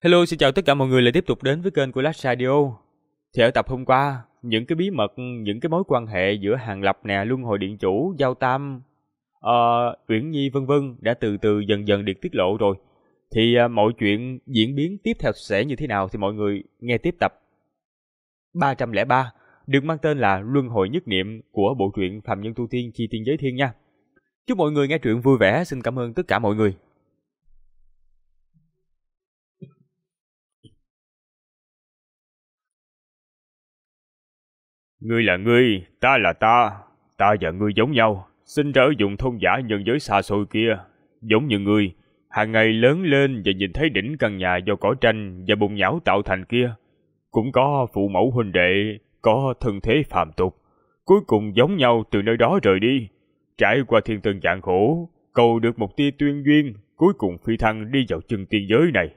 Hello, xin chào tất cả mọi người lại tiếp tục đến với kênh của Last Radio. Thì ở tập hôm qua, những cái bí mật, những cái mối quan hệ giữa Hàng Lập nè, Luân Hồi Điện Chủ, Giao Tam, Uyển Nhi vân vân đã từ từ dần dần được tiết lộ rồi. Thì mọi chuyện diễn biến tiếp theo sẽ như thế nào thì mọi người nghe tiếp tập 303 được mang tên là Luân Hồi Nhất Niệm của bộ truyện Phàm Nhân Tu Tiên Chi Tiên Giới Thiên nha. Chúc mọi người nghe truyện vui vẻ, xin cảm ơn tất cả mọi người. Ngươi là ngươi, ta là ta. Ta và ngươi giống nhau, sinh ra ở vùng thôn dã nhân giới xa xôi kia. Giống như ngươi, hàng ngày lớn lên và nhìn thấy đỉnh căn nhà do cỏ tranh và bùn nhão tạo thành kia. Cũng có phụ mẫu huynh đệ, có thân thế phàm tục. Cuối cùng giống nhau từ nơi đó rời đi. Trải qua thiên tân vạn khổ, cầu được một tia tuyên duyên, cuối cùng phi thăng đi vào chân tiên giới này.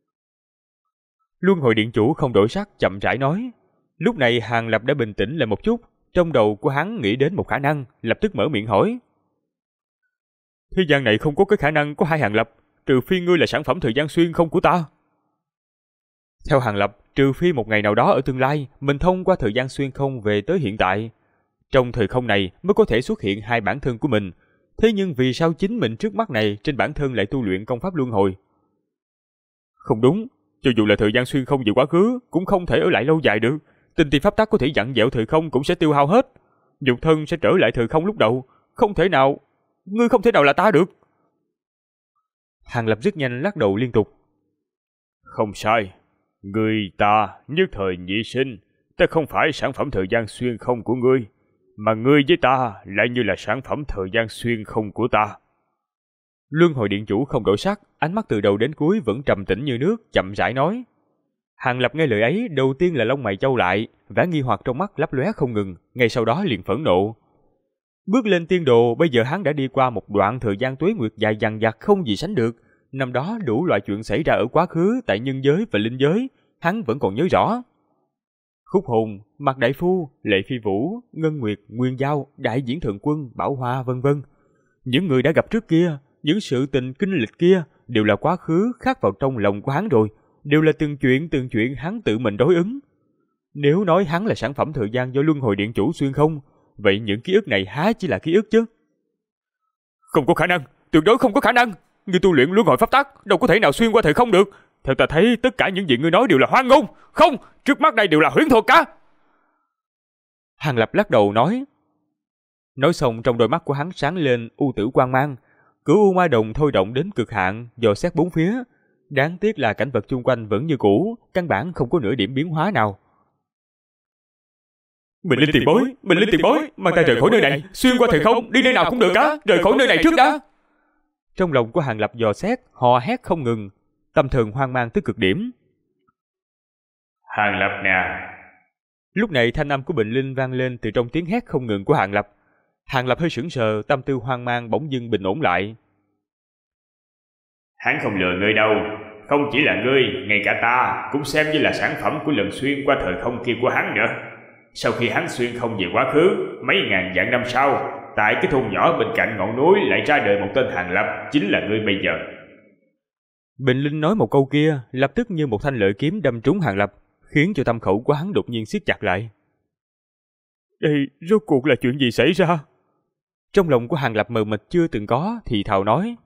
Luân Hồi Điện Chủ không đổi sắc chậm rãi nói. Lúc này Hàng Lập đã bình tĩnh lại một chút, trong đầu của hắn nghĩ đến một khả năng, lập tức mở miệng hỏi. Thế gian này không có cái khả năng có hai Hàng Lập, trừ phi ngươi là sản phẩm thời gian xuyên không của ta. Theo Hàng Lập, trừ phi một ngày nào đó ở tương lai, mình thông qua thời gian xuyên không về tới hiện tại. Trong thời không này mới có thể xuất hiện hai bản thân của mình. Thế nhưng vì sao chính mình trước mắt này trên bản thân lại tu luyện công pháp luân hồi? Không đúng, cho dù là thời gian xuyên không về quá khứ, cũng không thể ở lại lâu dài được. Tinh ti pháp tắc có thể dặn dẹo thời không cũng sẽ tiêu hao hết. Nhục thân sẽ trở lại thời không lúc đầu. Không thể nào, ngươi không thể nào là ta được. Hàng Lập rất nhanh lắc đầu liên tục. Không sai, ngươi ta nhất thời nhị sinh. Ta không phải sản phẩm thời gian xuyên không của ngươi, mà ngươi với ta lại như là sản phẩm thời gian xuyên không của ta. Luân Hồi Điện Chủ không đổi sắc, ánh mắt từ đầu đến cuối vẫn trầm tĩnh như nước, chậm rãi nói. Hàng Lập nghe lời ấy, đầu tiên là lông mày chau lại, vẻ nghi hoặc trong mắt lấp lóe không ngừng, ngay sau đó liền phẫn nộ. Bước lên tiên đồ, bây giờ hắn đã đi qua một đoạn thời gian tuế nguyệt dài dằng dặc không gì sánh được. Năm đó đủ loại chuyện xảy ra ở quá khứ tại nhân giới và linh giới, hắn vẫn còn nhớ rõ. Khúc Hồn, Mạc Đại Phu, Lệ Phi Vũ, Ngân Nguyệt, Nguyên Giao, Đại Diễn Thượng Quân, Bảo Hoa vân vân. Những người đã gặp trước kia, những sự tình kinh lịch kia đều là quá khứ khắc vào trong lòng của hắn rồi, đều là từng chuyện hắn tự mình đối ứng. Nếu nói hắn là sản phẩm thời gian do Luân Hồi Điện Chủ xuyên không, vậy những ký ức này há chỉ là ký ức chứ? Không có khả năng, tuyệt đối không có khả năng. Ngươi tu luyện luân hồi pháp tắc, đâu có thể nào xuyên qua thời không được. Theo ta thấy tất cả những gì ngươi nói đều là hoang ngôn. Không, trước mắt đây đều là huyễn thuật cả. Hàng Lập lắc đầu nói. Nói xong trong đôi mắt của hắn sáng lên u tử quang mang, cửu u ma đồng thôi động đến cực hạn, dò xét bốn phía. Đáng tiếc là cảnh vật chung quanh vẫn như cũ, căn bản không có nửa điểm biến hóa nào. Mình lên tiền bối, mang ta rời khỏi nơi này, xuyên qua thời không, đi nơi nào cũng được cả, rời khỏi nơi này trước đã. Trong lòng của Hàng Lập dò xét, hò hét không ngừng, tâm thần hoang mang tới cực điểm. Hàng Lập nè. Lúc này thanh âm của Bình Linh vang lên từ trong tiếng hét không ngừng của Hàng Lập. Hàng Lập hơi sững sờ, tâm tư hoang mang bỗng dưng bình ổn lại. Hắn không lừa ngươi đâu, không chỉ là ngươi, ngay cả ta cũng xem như là sản phẩm của lần xuyên qua thời không kia của hắn nữa. Sau khi hắn xuyên không về quá khứ, mấy ngàn vạn năm sau, tại cái thôn nhỏ bên cạnh ngọn núi lại ra đời một tên Hàng Lập, chính là ngươi bây giờ. Bình Linh nói một câu kia, lập tức như một thanh lợi kiếm đâm trúng Hàng Lập, khiến cho tâm khẩu của hắn đột nhiên siết chặt lại. Đây rốt cuộc là chuyện gì xảy ra? Trong lòng của Hàng Lập mờ mịt chưa từng có, thì thào nói.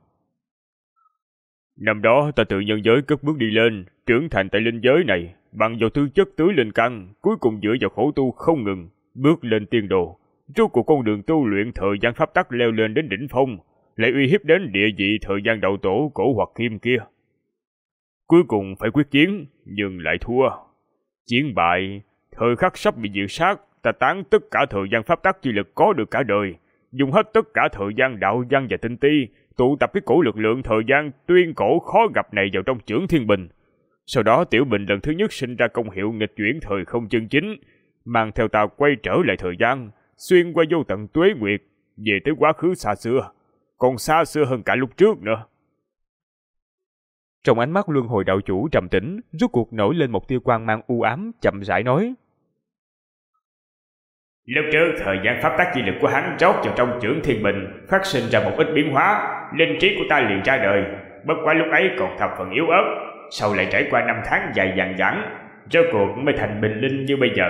Năm đó ta từ nhân giới cất bước đi lên, trưởng thành tại linh giới này, bằng vào tư chất tưới linh căn, cuối cùng dựa vào khổ tu không ngừng, bước lên tiên đồ. Rốt cuộc con đường tu luyện thời gian pháp tắc leo lên đến đỉnh phong, lại uy hiếp đến địa vị thời gian đạo tổ cổ hoặc kim kia. Cuối cùng phải quyết chiến, nhưng lại thua. Chiến bại, thời khắc sắp bị diệt sát, ta tán tất cả thời gian pháp tắc chi lực có được cả đời, dùng hết tất cả thời gian đạo văn và tinh ti, tụ tập cái cổ lực lượng thời gian tuyên cổ khó gặp này vào trong chưởng thiên bình. Sau đó tiểu bình lần thứ nhất sinh ra công hiệu nghịch chuyển thời không chân chính, mang theo ta quay trở lại thời gian, xuyên qua vô tận tuế nguyệt, về tới quá khứ xa xưa, còn xa xưa hơn cả lúc trước nữa. Trong ánh mắt Luân Hồi đạo chủ trầm tĩnh, rốt cuộc nổi lên một tia quang mang u ám, chậm rãi nói. Lúc trước thời gian pháp tắc chi lực của hắn rót vào trong chưởng thiên bình, phát sinh ra một ít biến hóa, linh trí của ta liền ra đời, bất quá lúc ấy còn thập phần yếu ớt. sau lại trải qua 5 tháng dài dằng dẳng, rốt cuộc mới thành bình linh như bây giờ.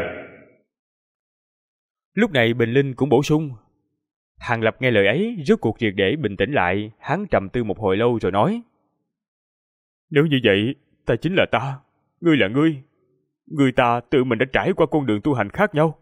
Lúc này Bình Linh cũng bổ sung. Hàng Lập nghe lời ấy, rốt cuộc triệt để bình tĩnh lại, hắn trầm tư một hồi lâu rồi nói: Nếu như vậy, ta chính là ta, ngươi là ngươi. Người ta tự mình đã trải qua con đường tu hành khác nhau.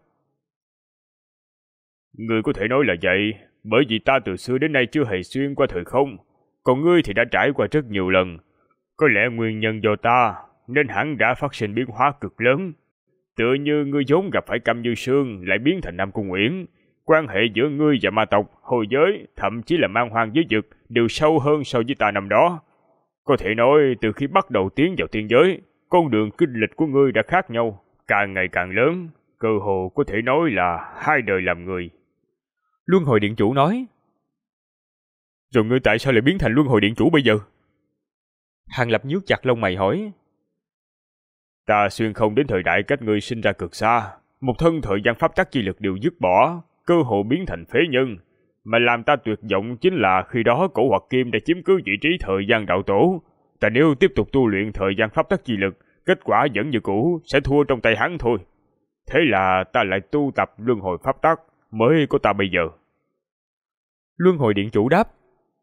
Ngươi có thể nói là vậy, bởi vì ta từ xưa đến nay chưa hề xuyên qua thời không, còn ngươi thì đã trải qua rất nhiều lần. Có lẽ nguyên nhân do ta, nên hẳn đã phát sinh biến hóa cực lớn. Tựa như ngươi vốn gặp phải Cam Như Sương lại biến thành Nam Cung Uyển, quan hệ giữa ngươi và ma tộc, hồi giới, thậm chí là man hoang giới vực đều sâu hơn so với ta năm đó. Có thể nói từ khi bắt đầu tiến vào tiên giới, con đường kinh lịch của ngươi đã khác nhau, càng ngày càng lớn, cơ hồ có thể nói là 2 đời làm người. Luân Hồi Điện Chủ nói: Rồi ngươi tại sao lại biến thành Luân Hồi Điện Chủ bây giờ? Hàng Lập nhíu chặt lông mày hỏi. Ta xuyên không đến thời đại cách ngươi sinh ra cực xa, một thân thời gian pháp tắc chi lực đều dứt bỏ, cơ hồ biến thành phế nhân. Mà làm ta tuyệt vọng chính là khi đó Cổ Hoặc Kim đã chiếm cứ vị trí thời gian đạo tổ. Ta nếu tiếp tục tu luyện thời gian pháp tắc chi lực, kết quả vẫn như cũ, sẽ thua trong tay hắn thôi. Thế là ta lại tu tập luân hồi pháp tắc, mới có ta bây giờ. Luân Hồi Điện Chủ đáp: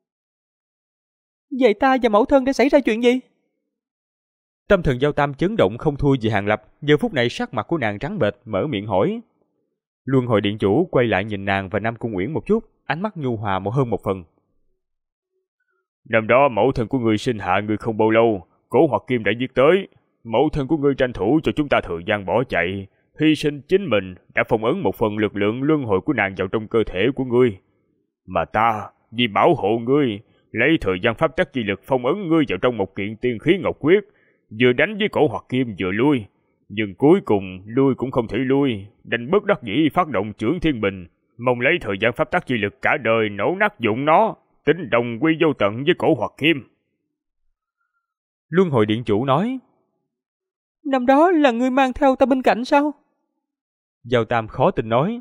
Vậy ta và mẫu thân đã xảy ra chuyện gì? Tâm thần Giao Tam chấn động không thua gì Hàng Lập, giờ phút này sắc mặt của nàng trắng bệch, mở miệng hỏi. Luân Hồi Điện Chủ quay lại nhìn nàng và Nam Cung Uyển một chút, ánh mắt nhu hòa hơn một phần. Năm đó mẫu thân của ngươi sinh hạ ngươi không bao lâu, Cổ Hoặc Kim đã giết tới. Mẫu thân của ngươi tranh thủ cho chúng ta thời gian bỏ chạy, hy sinh chính mình, đã phong ấn một phần lực lượng luân hồi của nàng vào trong cơ thể của ngươi. Mà ta, vì bảo hộ ngươi, lấy thời gian pháp tắc chi lực phong ấn ngươi vào trong một kiện tiên khí ngọc quyết, vừa đánh với Cổ Hoặc Kim vừa lui. Nhưng cuối cùng lui cũng không thể lui, đành bất đắc dĩ phát động Chưởng Thiên Bình, mong lấy thời gian pháp tắc chi lực cả đời nổ nát dụng nó, tính đồng quy vô tận với Cổ Hoặc Kim. Luân Hồi Điện Chủ nói: Năm đó là ngươi mang theo ta bên cạnh sao? Giao Tam khó tin nói: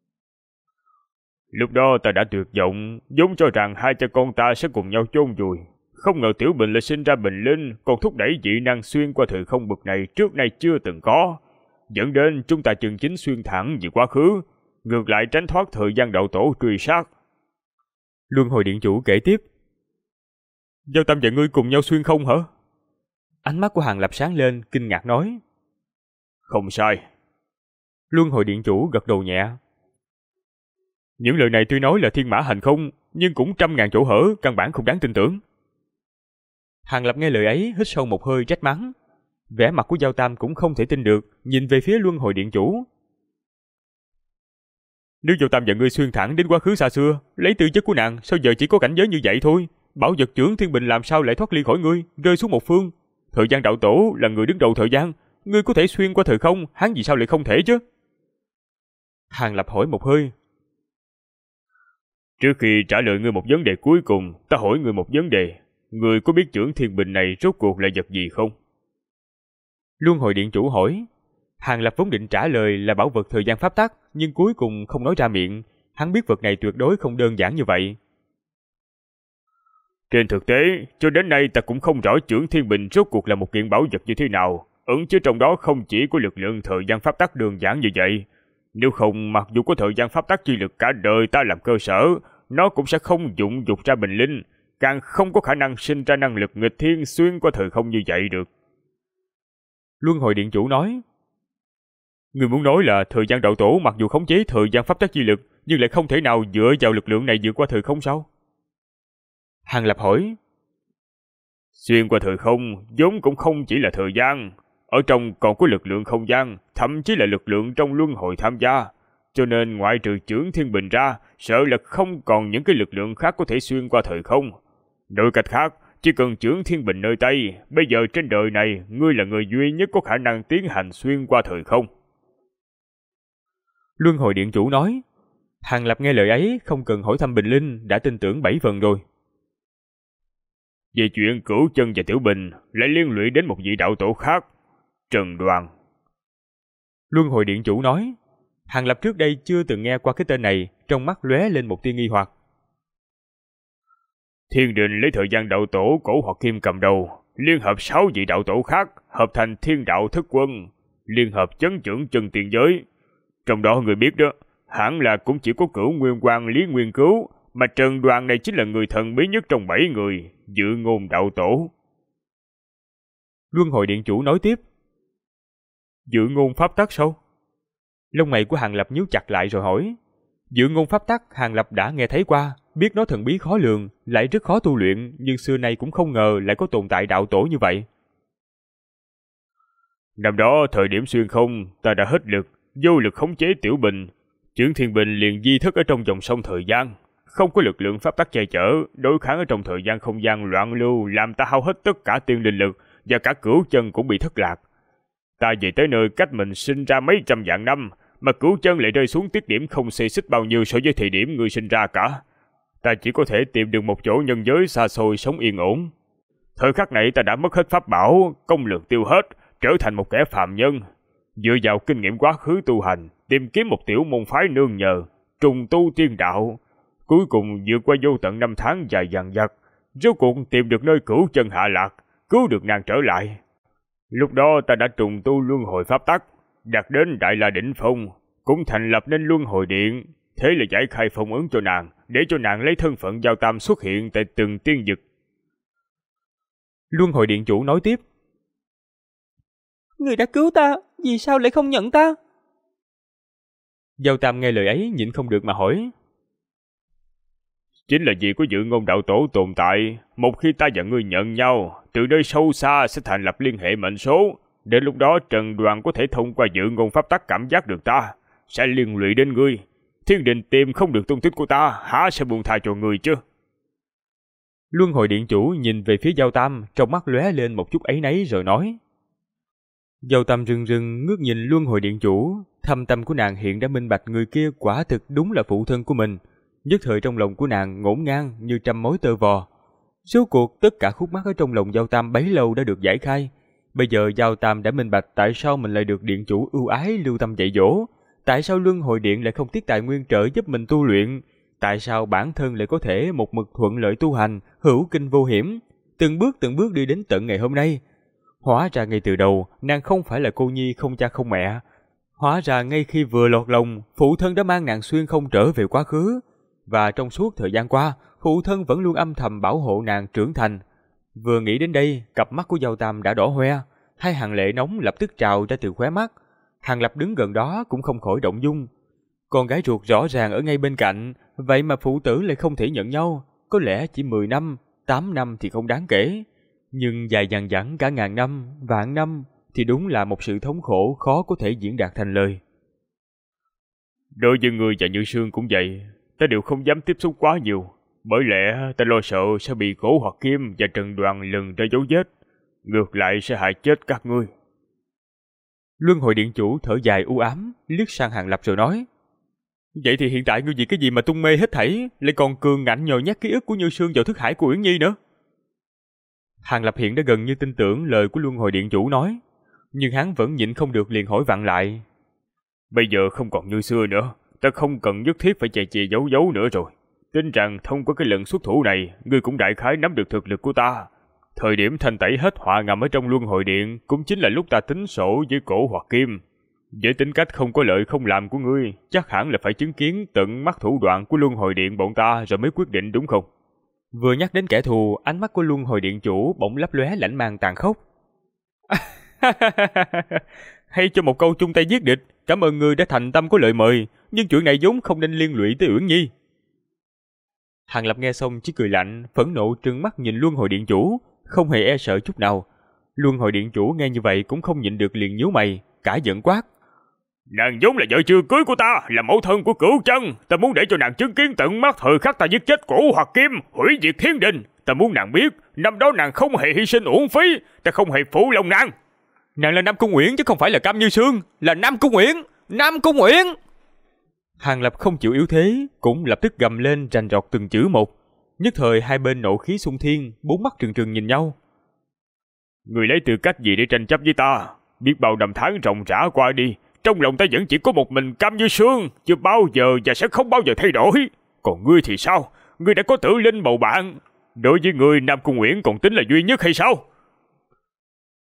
Lúc đó ta đã tuyệt vọng, vốn cho rằng 2 cha con ta sẽ cùng nhau chôn vùi. Không ngờ Tiểu Bình lại sinh ra Bình Linh, còn thúc đẩy dị năng xuyên qua thời không bực này trước nay chưa từng có, dẫn đến chúng ta chân chính xuyên thẳng về quá khứ, ngược lại tránh thoát thời gian đạo tổ truy sát. Luân Hồi Điện Chủ kể tiếp: Giao Tam và ngươi cùng nhau xuyên không hả? Ánh mắt của Hàng Lập sáng lên, kinh ngạc nói: Không sai. Luân Hồi Điện Chủ gật đầu nhẹ. Những lời này tuy nói là thiên mã hành không, nhưng cũng 100.000 chỗ hở, căn bản không đáng tin tưởng. Hàng Lập nghe lời ấy, hít sâu một hơi trách mắng. Vẻ mặt của Giao Tam cũng không thể tin được, nhìn về phía Luân Hồi Điện Chủ. Nếu Giao Tam và ngươi xuyên thẳng đến quá khứ xa xưa, lấy tư chất của nàng, sao giờ chỉ có cảnh giới như vậy thôi? Bảo vật Chưởng Thiên Bình làm sao lại thoát ly khỏi ngươi, rơi xuống một phương? Thời gian đạo tổ là người đứng đầu thời gian, ngươi có thể xuyên qua thời không, hắn vì sao lại không thể chứ? Hàng Lập hỏi một hơi. Trước khi trả lời ngươi một vấn đề cuối cùng, ta hỏi ngươi một vấn đề. Ngươi có biết Chưởng Thiên Bình này rốt cuộc là vật gì không? Luân Hồi Điện Chủ hỏi. Hàng Lập vốn định trả lời là bảo vật thời gian pháp tắc, nhưng cuối cùng không nói ra miệng. Hắn biết vật này tuyệt đối không đơn giản như vậy. Trên thực tế, cho đến nay ta cũng không rõ Chưởng Thiên Bình rốt cuộc là một kiện bảo vật như thế nào. Ẩn chứa trong đó không chỉ có lực lượng thời gian pháp tắc đơn giản như vậy. Nếu không, mặc dù có thời gian pháp tắc chi lực cả đời ta làm cơ sở, nó cũng sẽ không dụng dục ra bình linh, càng không có khả năng sinh ra năng lực nghịch thiên xuyên qua thời không như vậy được. Luân Hồi Điện Chủ nói. Người muốn nói là thời gian đạo tổ mặc dù khống chế thời gian pháp tắc chi lực, nhưng lại không thể nào dựa vào lực lượng này vượt qua thời không sao? Hàng Lập hỏi. Xuyên qua thời không vốn cũng không chỉ là thời gian, ở trong còn có lực lượng không gian, thậm chí là lực lượng trong luân hồi tham gia. Cho nên ngoại trừ Chưởng Thiên Bình ra, sợ là không còn những cái lực lượng khác có thể xuyên qua thời không. Nói cách khác, chỉ cần Chưởng Thiên Bình nơi tay, bây giờ trên đời này, ngươi là người duy nhất có khả năng tiến hành xuyên qua thời không. Luân Hồi Điện Chủ nói. Hàng Lập nghe lời ấy, không cần hỏi thăm Bình Linh, đã tin tưởng 7 phần rồi. Về chuyện Cửu Chân và Tiểu Bình lại liên lụy đến một vị đạo tổ khác, Trần Đoàn. Luân Hồi Điện Chủ nói. Hàng Lập trước đây chưa từng nghe qua cái tên này, trong mắt lóe lên một tia nghi hoặc. Thiên Đình lấy thời gian đạo tổ Cổ Hoặc Kim cầm đầu, liên hợp 6 vị đạo tổ khác, hợp thành Thiên Đạo Thất Quân, liên hợp chấn chưởng chân tiền giới. Trong đó người biết đó, hẳn là cũng chỉ có Cửu Nguyên Quang Lý Nguyên Cứu, mà Trần Đoàn này chính là người thần bí nhất trong 7 người, Dự Ngôn đạo tổ. Luân Hồi Điện Chủ nói tiếp. Dự ngôn pháp tắc sao? Lông mày của Hàng Lập nhíu chặt lại rồi hỏi. Dự ngôn pháp tắc Hàng Lập đã nghe thấy qua, biết nó thần bí khó lường, lại rất khó tu luyện, nhưng xưa nay cũng không ngờ lại có tồn tại đạo tổ như vậy. Năm đó thời điểm xuyên không, ta đã hết lực, vô lực khống chế Tiểu Bình, Chưởng Thiên Bình liền di thất ở trong dòng sông thời gian, không có lực lượng pháp tắc che chở, đối kháng ở trong thời gian không gian loạn lưu, làm ta hao hết tất cả tiên linh lực, và cả Cửu Chân cũng bị thất lạc. Ta về tới nơi cách mình sinh ra mấy trăm vạn năm, mà Cửu Chân lại rơi xuống tiết điểm không xê xích bao nhiêu so với thời điểm ngươi sinh ra cả. Ta chỉ có thể tìm được một chỗ nhân giới xa xôi sống yên ổn. Thời khắc này ta đã mất hết pháp bảo, công lực tiêu hết, trở thành một kẻ phàm nhân. Dựa vào kinh nghiệm quá khứ tu hành, tìm kiếm một tiểu môn phái nương nhờ, trùng tu tiên đạo. Cuối cùng vượt qua vô tận năm tháng dài dằng dặc, rốt cuộc tìm được nơi Cửu Chân hạ lạc, cứu được nàng trở lại. Lúc đó ta đã trùng tu luân hồi pháp tắc, đạt đến Đại La đỉnh phong, cũng thành lập nên Luân Hồi Điện, thế là giải khai phong ấn cho nàng, để cho nàng lấy thân phận Giao Tam xuất hiện tại từng tiên vực. Luân Hồi Điện Chủ nói tiếp. Người đã cứu ta, vì sao lại không nhận ta? Giao Tam nghe lời ấy nhịn không được mà hỏi. Chính là vì có Dự Ngôn đạo tổ tồn tại, một khi ta và ngươi nhận nhau, từ nơi sâu xa sẽ thành lập liên hệ mệnh số. Đến lúc đó Trần Đoàn có thể thông qua Dự Ngôn pháp tắc cảm giác được ta, sẽ liên lụy đến ngươi. Thiên Đình tìm không được tung tích của ta, há sẽ buông tha cho ngươi chứ? Luân Hồi Điện Chủ nhìn về phía Giao Tam, trong mắt lóe lên một chút áy náy rồi nói. Giao Tam rưng rưng ngước nhìn Luân Hồi Điện Chủ, thâm tâm của nàng hiện đã minh bạch người kia quả thực đúng là phụ thân của mình. Nhất thời trong lòng của nàng ngổn ngang như trăm mối tơ vò. Số cuộc tất cả khúc mắc ở trong lòng Giao Tam bấy lâu đã được giải khai. Bây giờ Giao Tam đã minh bạch tại sao mình lại được Điện Chủ ưu ái lưu tâm dạy dỗ, tại sao Luân Hồi Điện lại không tiếc tài nguyên trợ giúp mình tu luyện, tại sao bản thân lại có thể một mực thuận lợi tu hành, hữu kinh vô hiểm, từng bước đi đến tận ngày hôm nay. Hóa ra ngay từ đầu nàng không phải là cô nhi không cha không mẹ. Hóa ra ngay khi vừa lọt lòng, phụ thân đã mang nàng xuyên không trở về quá khứ, và trong suốt thời gian qua, phụ thân vẫn luôn âm thầm bảo hộ nàng trưởng thành. Vừa nghĩ đến đây, cặp mắt của Giao Tam đã đỏ hoe, hai hàng lệ nóng lập tức trào ra từ khóe mắt. Hàng Lập đứng gần đó cũng không khỏi động dung. Con gái ruột rõ ràng ở ngay bên cạnh, vậy mà phụ tử lại không thể nhận nhau. Có lẽ chỉ 10 năm, 8 năm thì không đáng kể, nhưng dài dằng dẳng cả ngàn năm, vạn năm thì đúng là một sự thống khổ khó có thể diễn đạt thành lời. Đối với ngươi và Như Sương cũng vậy, ta đều không dám tiếp xúc quá nhiều, bởi lẽ ta lo sợ sẽ bị Cổ Hoặc Kim và Trần Đoàn lần ra dấu vết, ngược lại sẽ hại chết các ngươi. Luân Hồi Điện Chủ thở dài u ám, liếc sang Hàng Lập rồi nói. Vậy thì hiện tại ngươi vì cái gì mà tung mê hết thảy, lại còn cường ngạnh nhồi nhét ký ức của Như Sương vào thức hải của Uyển Nhi nữa? Hàng Lập hiện đã gần như tin tưởng lời của Luân Hồi Điện Chủ nói, nhưng hắn vẫn nhịn không được liền hỏi vặn lại. Bây giờ không còn như xưa nữa, ta không cần nhất thiết phải che che giấu giấu nữa rồi. Tin rằng thông qua cái lần xuất thủ này, ngươi cũng đại khái nắm được thực lực của ta. Thời điểm thanh tẩy hết họa ngầm ở trong Luân Hồi Điện cũng chính là lúc ta tính sổ với Cổ Hoặc Kim. Với tính cách không có lợi không làm của ngươi, chắc hẳn là phải chứng kiến tận mắt thủ đoạn của Luân Hồi Điện bọn ta rồi mới quyết định đúng không? Vừa nhắc đến kẻ thù, ánh mắt của Luân Hồi Điện Chủ bỗng lấp lóe lãnh mang tàn khốc. Hay cho một câu chung tay giết địch, cảm ơn ngươi đã thành tâm có lời mời, nhưng chuyện này vốn không nên liên lụy tới Uyển Nhi. Hàng Lập nghe xong chỉ cười lạnh, phẫn nộ trừng mắt nhìn Luân Hồi Điện Chủ, không hề e sợ chút nào. Luân Hồi Điện Chủ nghe như vậy cũng không nhịn được liền nhíu mày, cả giận quát. Nàng vốn là vợ chưa cưới của ta, là mẫu thân của Cửu Chân, ta muốn để cho nàng chứng kiến tận mắt thời khắc ta giết chết Cổ Hoặc Kim, hủy diệt thiên đình. Ta muốn nàng biết, năm đó nàng không hề hy sinh uổng phí, ta không hề phụ lòng nàng. Nàng là Nam Cung Uyển chứ không phải là Cam Như Sương, là Nam Cung Uyển, Nam Cung Uyển. Hàng Lập không chịu yếu thế, cũng lập tức gầm lên rành rọt từng chữ một. Nhất thời hai bên nộ khí xung thiên, bốn mắt trừng trừng nhìn nhau. Người lấy tư cách gì để tranh chấp với ta? Biết bao năm tháng ròng rã qua đi, trong lòng ta vẫn chỉ có một mình Cam Như Sương, chưa bao giờ và sẽ không bao giờ thay đổi. Còn ngươi thì sao? Ngươi đã có Tử Linh bầu bạn. Đối với ngươi, Nam Cung Uyển còn tính là duy nhất hay sao?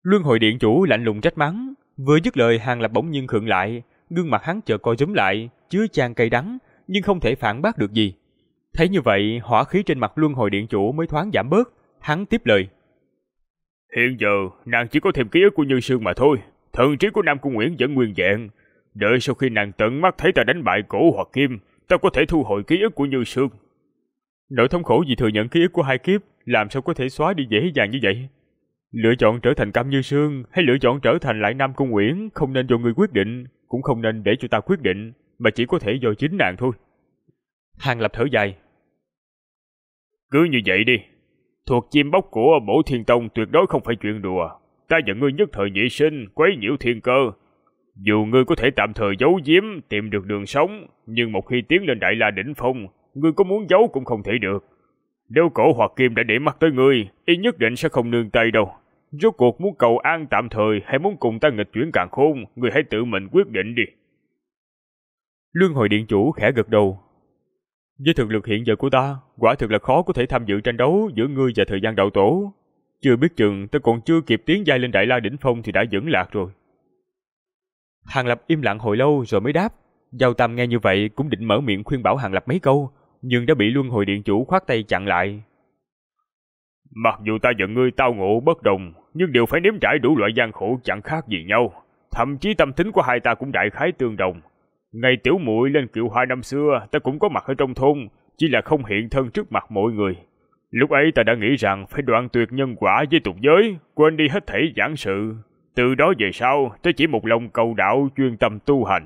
Luân hồi điện chủ lạnh lùng trách mắng, vừa dứt lời Hàng Lập bỗng nhiên khựng lại, gương mặt hắn chợt co rúm lại, chứa chan cay đắng, nhưng không thể phản bác được gì. Thấy như vậy, hỏa khí trên mặt Luân hồi điện chủ mới thoáng giảm bớt, hắn tiếp lời. Hiện giờ, nàng chỉ có thêm ký ức của Như Sương mà thôi, thần trí của Nam Cung Uyển vẫn nguyên vẹn. Đợi sau khi nàng tận mắt thấy ta đánh bại Cổ hoặc Kim, ta có thể thu hồi ký ức của Như Sương. Nỗi thống khổ vì thừa nhận ký ức của hai kiếp, làm sao có thể xóa đi dễ dàng như vậy? Lựa chọn trở thành Cam Như Sương hay lựa chọn trở thành lại Nam Cung Uyển không nên do người quyết định, cũng không nên để cho ta quyết định, mà chỉ có thể do chính nàng thôi. Hàng Lập thở dài. Cứ như vậy đi, thuộc chim bốc của Bổ Thiên Tông tuyệt đối không phải chuyện đùa. Ta và ngươi nhất thời nhị sinh, quấy nhiễu thiên cơ. Dù ngươi có thể tạm thời giấu giếm, tìm được đường sống, nhưng một khi tiến lên Đại La đỉnh phong, ngươi có muốn giấu cũng không thể được. Nếu Cổ hoặc Kim đã để mắt tới ngươi, y nhất định sẽ không nương tay đâu. Rốt cuộc muốn cầu an tạm thời hay muốn cùng ta nghịch chuyển càn khôn, ngươi hãy tự mình quyết định đi. Luân hồi điện chủ khẽ gật đầu. Với thực lực hiện giờ của ta, quả thực là khó có thể tham dự tranh đấu giữa ngươi và thời gian đạo tổ. Chưa biết chừng ta còn chưa kịp tiến giai lên Đại La đỉnh phong thì đã dẫn lạc rồi. Hàng Lập im lặng hồi lâu rồi mới đáp. Giao Tam nghe như vậy cũng định mở miệng khuyên bảo Hàng Lập mấy câu, nhưng đã bị Luân hồi điện chủ khoát tay chặn lại. Mặc dù ta và ngươi tao ngộ bất đồng, nhưng đều phải nếm trải đủ loại gian khổ chẳng khác gì nhau. Thậm chí tâm tính của hai ta cũng đại khái tương đồng. Ngày tiểu muội lên Kiệu Hoa năm xưa, ta cũng có mặt ở trong thôn, chỉ là không hiện thân trước mặt mọi người. Lúc ấy ta đã nghĩ rằng phải đoạn tuyệt nhân quả với tục giới, quên đi hết thảy giảng sự. Từ đó về sau, ta chỉ một lòng cầu đạo, chuyên tâm tu hành.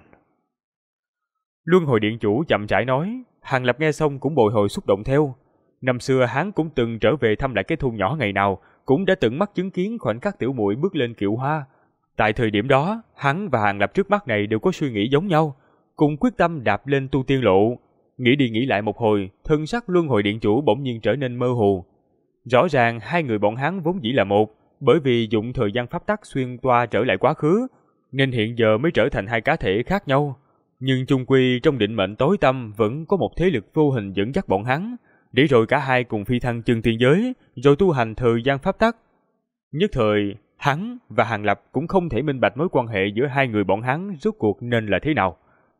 Luân hồi điện chủ chậm rãi nói. Hàng Lập nghe xong cũng bồi hồi xúc động theo. Năm xưa hắn cũng từng trở về thăm lại cái thôn nhỏ ngày nào, cũng đã tận mắt chứng kiến khoảnh khắc tiểu muội bước lên Kiệu Hoa. Tại thời điểm đó, hắn và Hàng Lập trước mắt này đều có suy nghĩ giống nhau, cùng quyết tâm đạp lên tu tiên lộ. Nghĩ đi nghĩ lại một hồi, thân sắc Luân hồi điện chủ bỗng nhiên trở nên mơ hồ. Rõ ràng hai người bọn hắn vốn dĩ là một, bởi vì dụng thời gian pháp tắc xuyên toa trở lại quá khứ, nên hiện giờ mới trở thành hai cá thể khác nhau. Nhưng chung quy trong định mệnh tối tăm vẫn có một thế lực vô hình dẫn dắt bọn hắn, để rồi cả hai cùng phi thăng chân tiên giới, rồi tu hành thời gian pháp tắc. Nhất thời, hắn và Hàng Lập cũng không thể minh bạch mối quan hệ giữa hai người bọn hắn rốt cuộc nên là thế nào.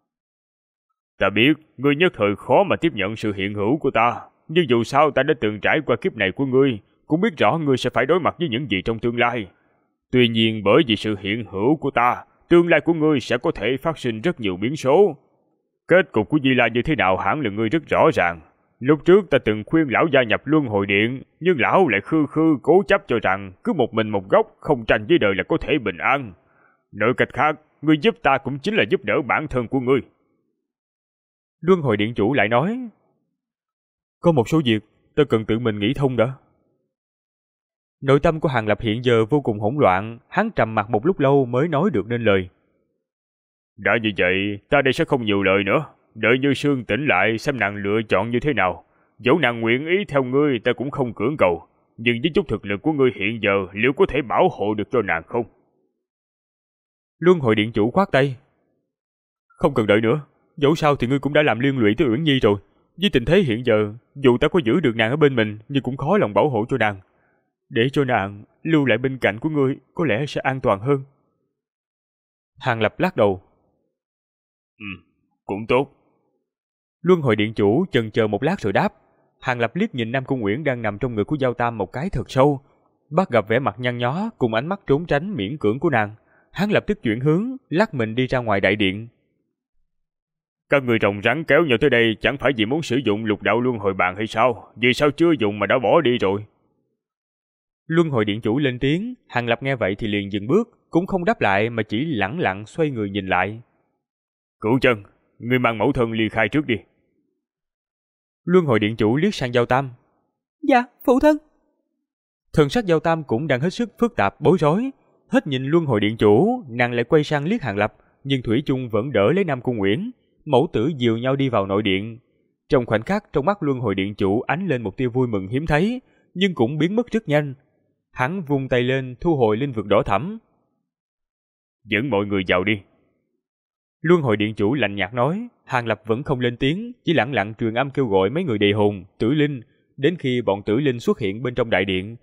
Ta biết, ngươi nhất thời khó mà tiếp nhận sự hiện hữu của ta, nhưng dù sao ta đã từng trải qua kiếp này của ngươi, cũng biết rõ ngươi sẽ phải đối mặt với những gì trong tương lai. Tuy nhiên bởi vì sự hiện hữu của ta, tương lai của ngươi sẽ có thể phát sinh rất nhiều biến số. Kết cục của Di La như thế nào hẳn là ngươi rất rõ ràng. Lúc trước ta từng khuyên lão gia nhập Luân Hồi Điện, nhưng lão lại khư khư cố chấp cho rằng cứ một mình một góc không tranh với đời là có thể bình an. Nói cách khác, ngươi giúp ta cũng chính là giúp đỡ bản thân của ngươi. Luân hồi điện chủ lại nói, có một số việc ta cần tự mình nghĩ thông đã. Nội tâm của Hàng Lập hiện giờ vô cùng hỗn loạn, hắn trầm mặc một lúc lâu mới nói được nên lời. Đã như vậy, ta đây sẽ không nhiều lời nữa. Đợi Như Sương tỉnh lại xem nàng lựa chọn như thế nào. Dẫu nàng nguyện ý theo ngươi ta cũng không cưỡng cầu. Nhưng với chút thực lực của ngươi hiện giờ, liệu có thể bảo hộ được cho nàng không? Luân hồi điện chủ khoát tay. Không cần đợi nữa. Dẫu sao thì ngươi cũng đã làm liên lụy tới Uyển Nhi rồi. Với tình thế hiện giờ, dù ta có giữ được nàng ở bên mình, nhưng cũng khó lòng bảo hộ cho nàng. Để cho nàng lưu lại bên cạnh của ngươi có lẽ sẽ an toàn hơn. Hàng Lập lắc đầu. Cũng tốt. Luân hồi điện chủ chần chờ một lát rồi đáp. Hàng Lập liếc nhìn Nam Cung Uyển đang nằm trong ngực của Giao Tam một cái thật sâu, bắt gặp vẻ mặt nhăn nhó cùng ánh mắt trốn tránh miễn cưỡng của nàng. Hắn lập tức chuyển hướng, lắc mình đi ra ngoài đại điện. Các người rồng rắn kéo nhau tới đây chẳng phải vì muốn sử dụng lục đạo luân hồi bàn hay sao? Vì sao chưa dùng mà đã bỏ đi rồi? Luân hồi điện chủ lên tiếng. Hàng Lập nghe vậy thì liền dừng bước, cũng không đáp lại mà chỉ lẳng lặng xoay người nhìn lại. Cửu Chân, ngươi mang mẫu thân ly khai trước đi. Luân hồi điện chủ liếc sang Giao Tam. Dạ, phụ thân. Thần sắc Giao Tam cũng đang hết sức phức tạp bối rối. Hết nhìn Luân hồi điện chủ, nàng lại quay sang liếc Hàng Lập, nhưng thủy chung vẫn đỡ lấy Nam Cung Uyển. Mẫu tử dìu nhau đi vào nội điện. Trong khoảnh khắc trong mắt Luân hồi điện chủ ánh lên một tia vui mừng hiếm thấy, nhưng cũng biến mất rất nhanh. Hắn vung tay lên thu hồi linh vực đỏ thẫm. Dẫn mọi người vào đi. Luân hồi điện chủ lạnh nhạt nói. Hàng Lập vẫn không lên tiếng, chỉ lẳng lặng truyền âm kêu gọi mấy người đề hồn, tử linh. Đến khi bọn tử linh xuất hiện bên trong đại điện,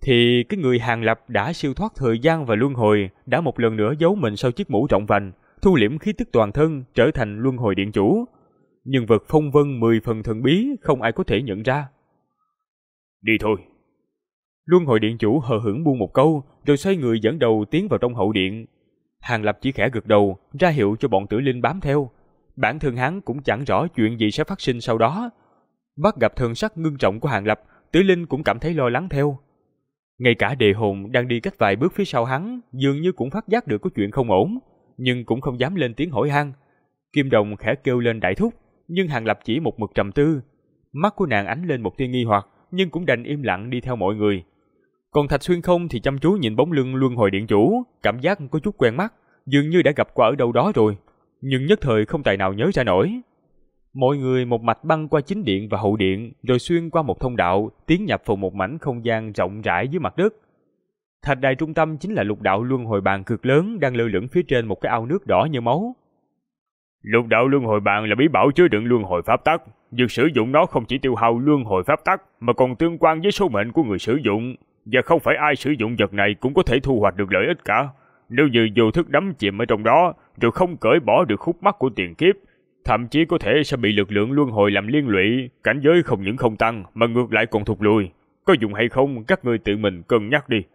thì cái người Hàng Lập đã siêu thoát thời gian và luân hồi đã một lần nữa giấu mình sau chiếc mũ rộng vành, thu liễm khí tức toàn thân trở thành luân hồi điện chủ. Nhân vật phong vân 10 phần thần bí, không ai có thể nhận ra. Đi thôi. Luân hồi điện chủ hờ hững buông một câu, rồi xoay người dẫn đầu tiến vào trong hậu điện. Hàng Lập chỉ khẽ gật đầu, ra hiệu cho bọn Tử Linh bám theo. Bản thân hắn cũng chẳng rõ chuyện gì sẽ phát sinh sau đó. Bắt gặp thần sắc ngưng trọng của Hàng Lập, Tử Linh cũng cảm thấy lo lắng theo. Ngay cả Đề Hồn đang đi cách vài bước phía sau hắn, dường như cũng phát giác được có chuyện không ổn, nhưng cũng không dám lên tiếng hỏi han. Kim Đồng khẽ kêu lên đại thúc, nhưng Hàng Lập chỉ một mực trầm tư. Mắt của nàng ánh lên một tia nghi hoặc, nhưng cũng đành im lặng đi theo mọi người. Còn Thạch Xuyên Không thì chăm chú nhìn bóng lưng luân hồi điện chủ, cảm giác có chút quen mắt, dường như đã gặp qua ở đâu đó rồi, nhưng nhất thời không tài nào nhớ ra nổi. Mọi người một mạch băng qua chính điện và hậu điện, rồi xuyên qua một thông đạo, tiến nhập vào một mảnh không gian rộng rãi dưới mặt đất. Thạch đài trung tâm chính là lục đạo luân hồi bàn cực lớn đang lơ lửng phía trên một cái ao nước đỏ như máu. Lục đạo luân hồi bàn là bí bảo chứa đựng luân hồi pháp tắc. Việc sử dụng nó không chỉ tiêu hao luân hồi pháp tắc, mà còn tương quan với số mệnh của người sử dụng. Và không phải ai sử dụng vật này cũng có thể thu hoạch được lợi ích cả. Nếu như vô thức đắm chìm ở trong đó, rồi không cởi bỏ được khúc mắc của tiền kiếp, thậm chí có thể sẽ bị lực lượng luân hồi làm liên lụy, cảnh giới không những không tăng, mà ngược lại còn thụt lùi. Có dùng hay không, các ngươi tự mình cân nhắc đi.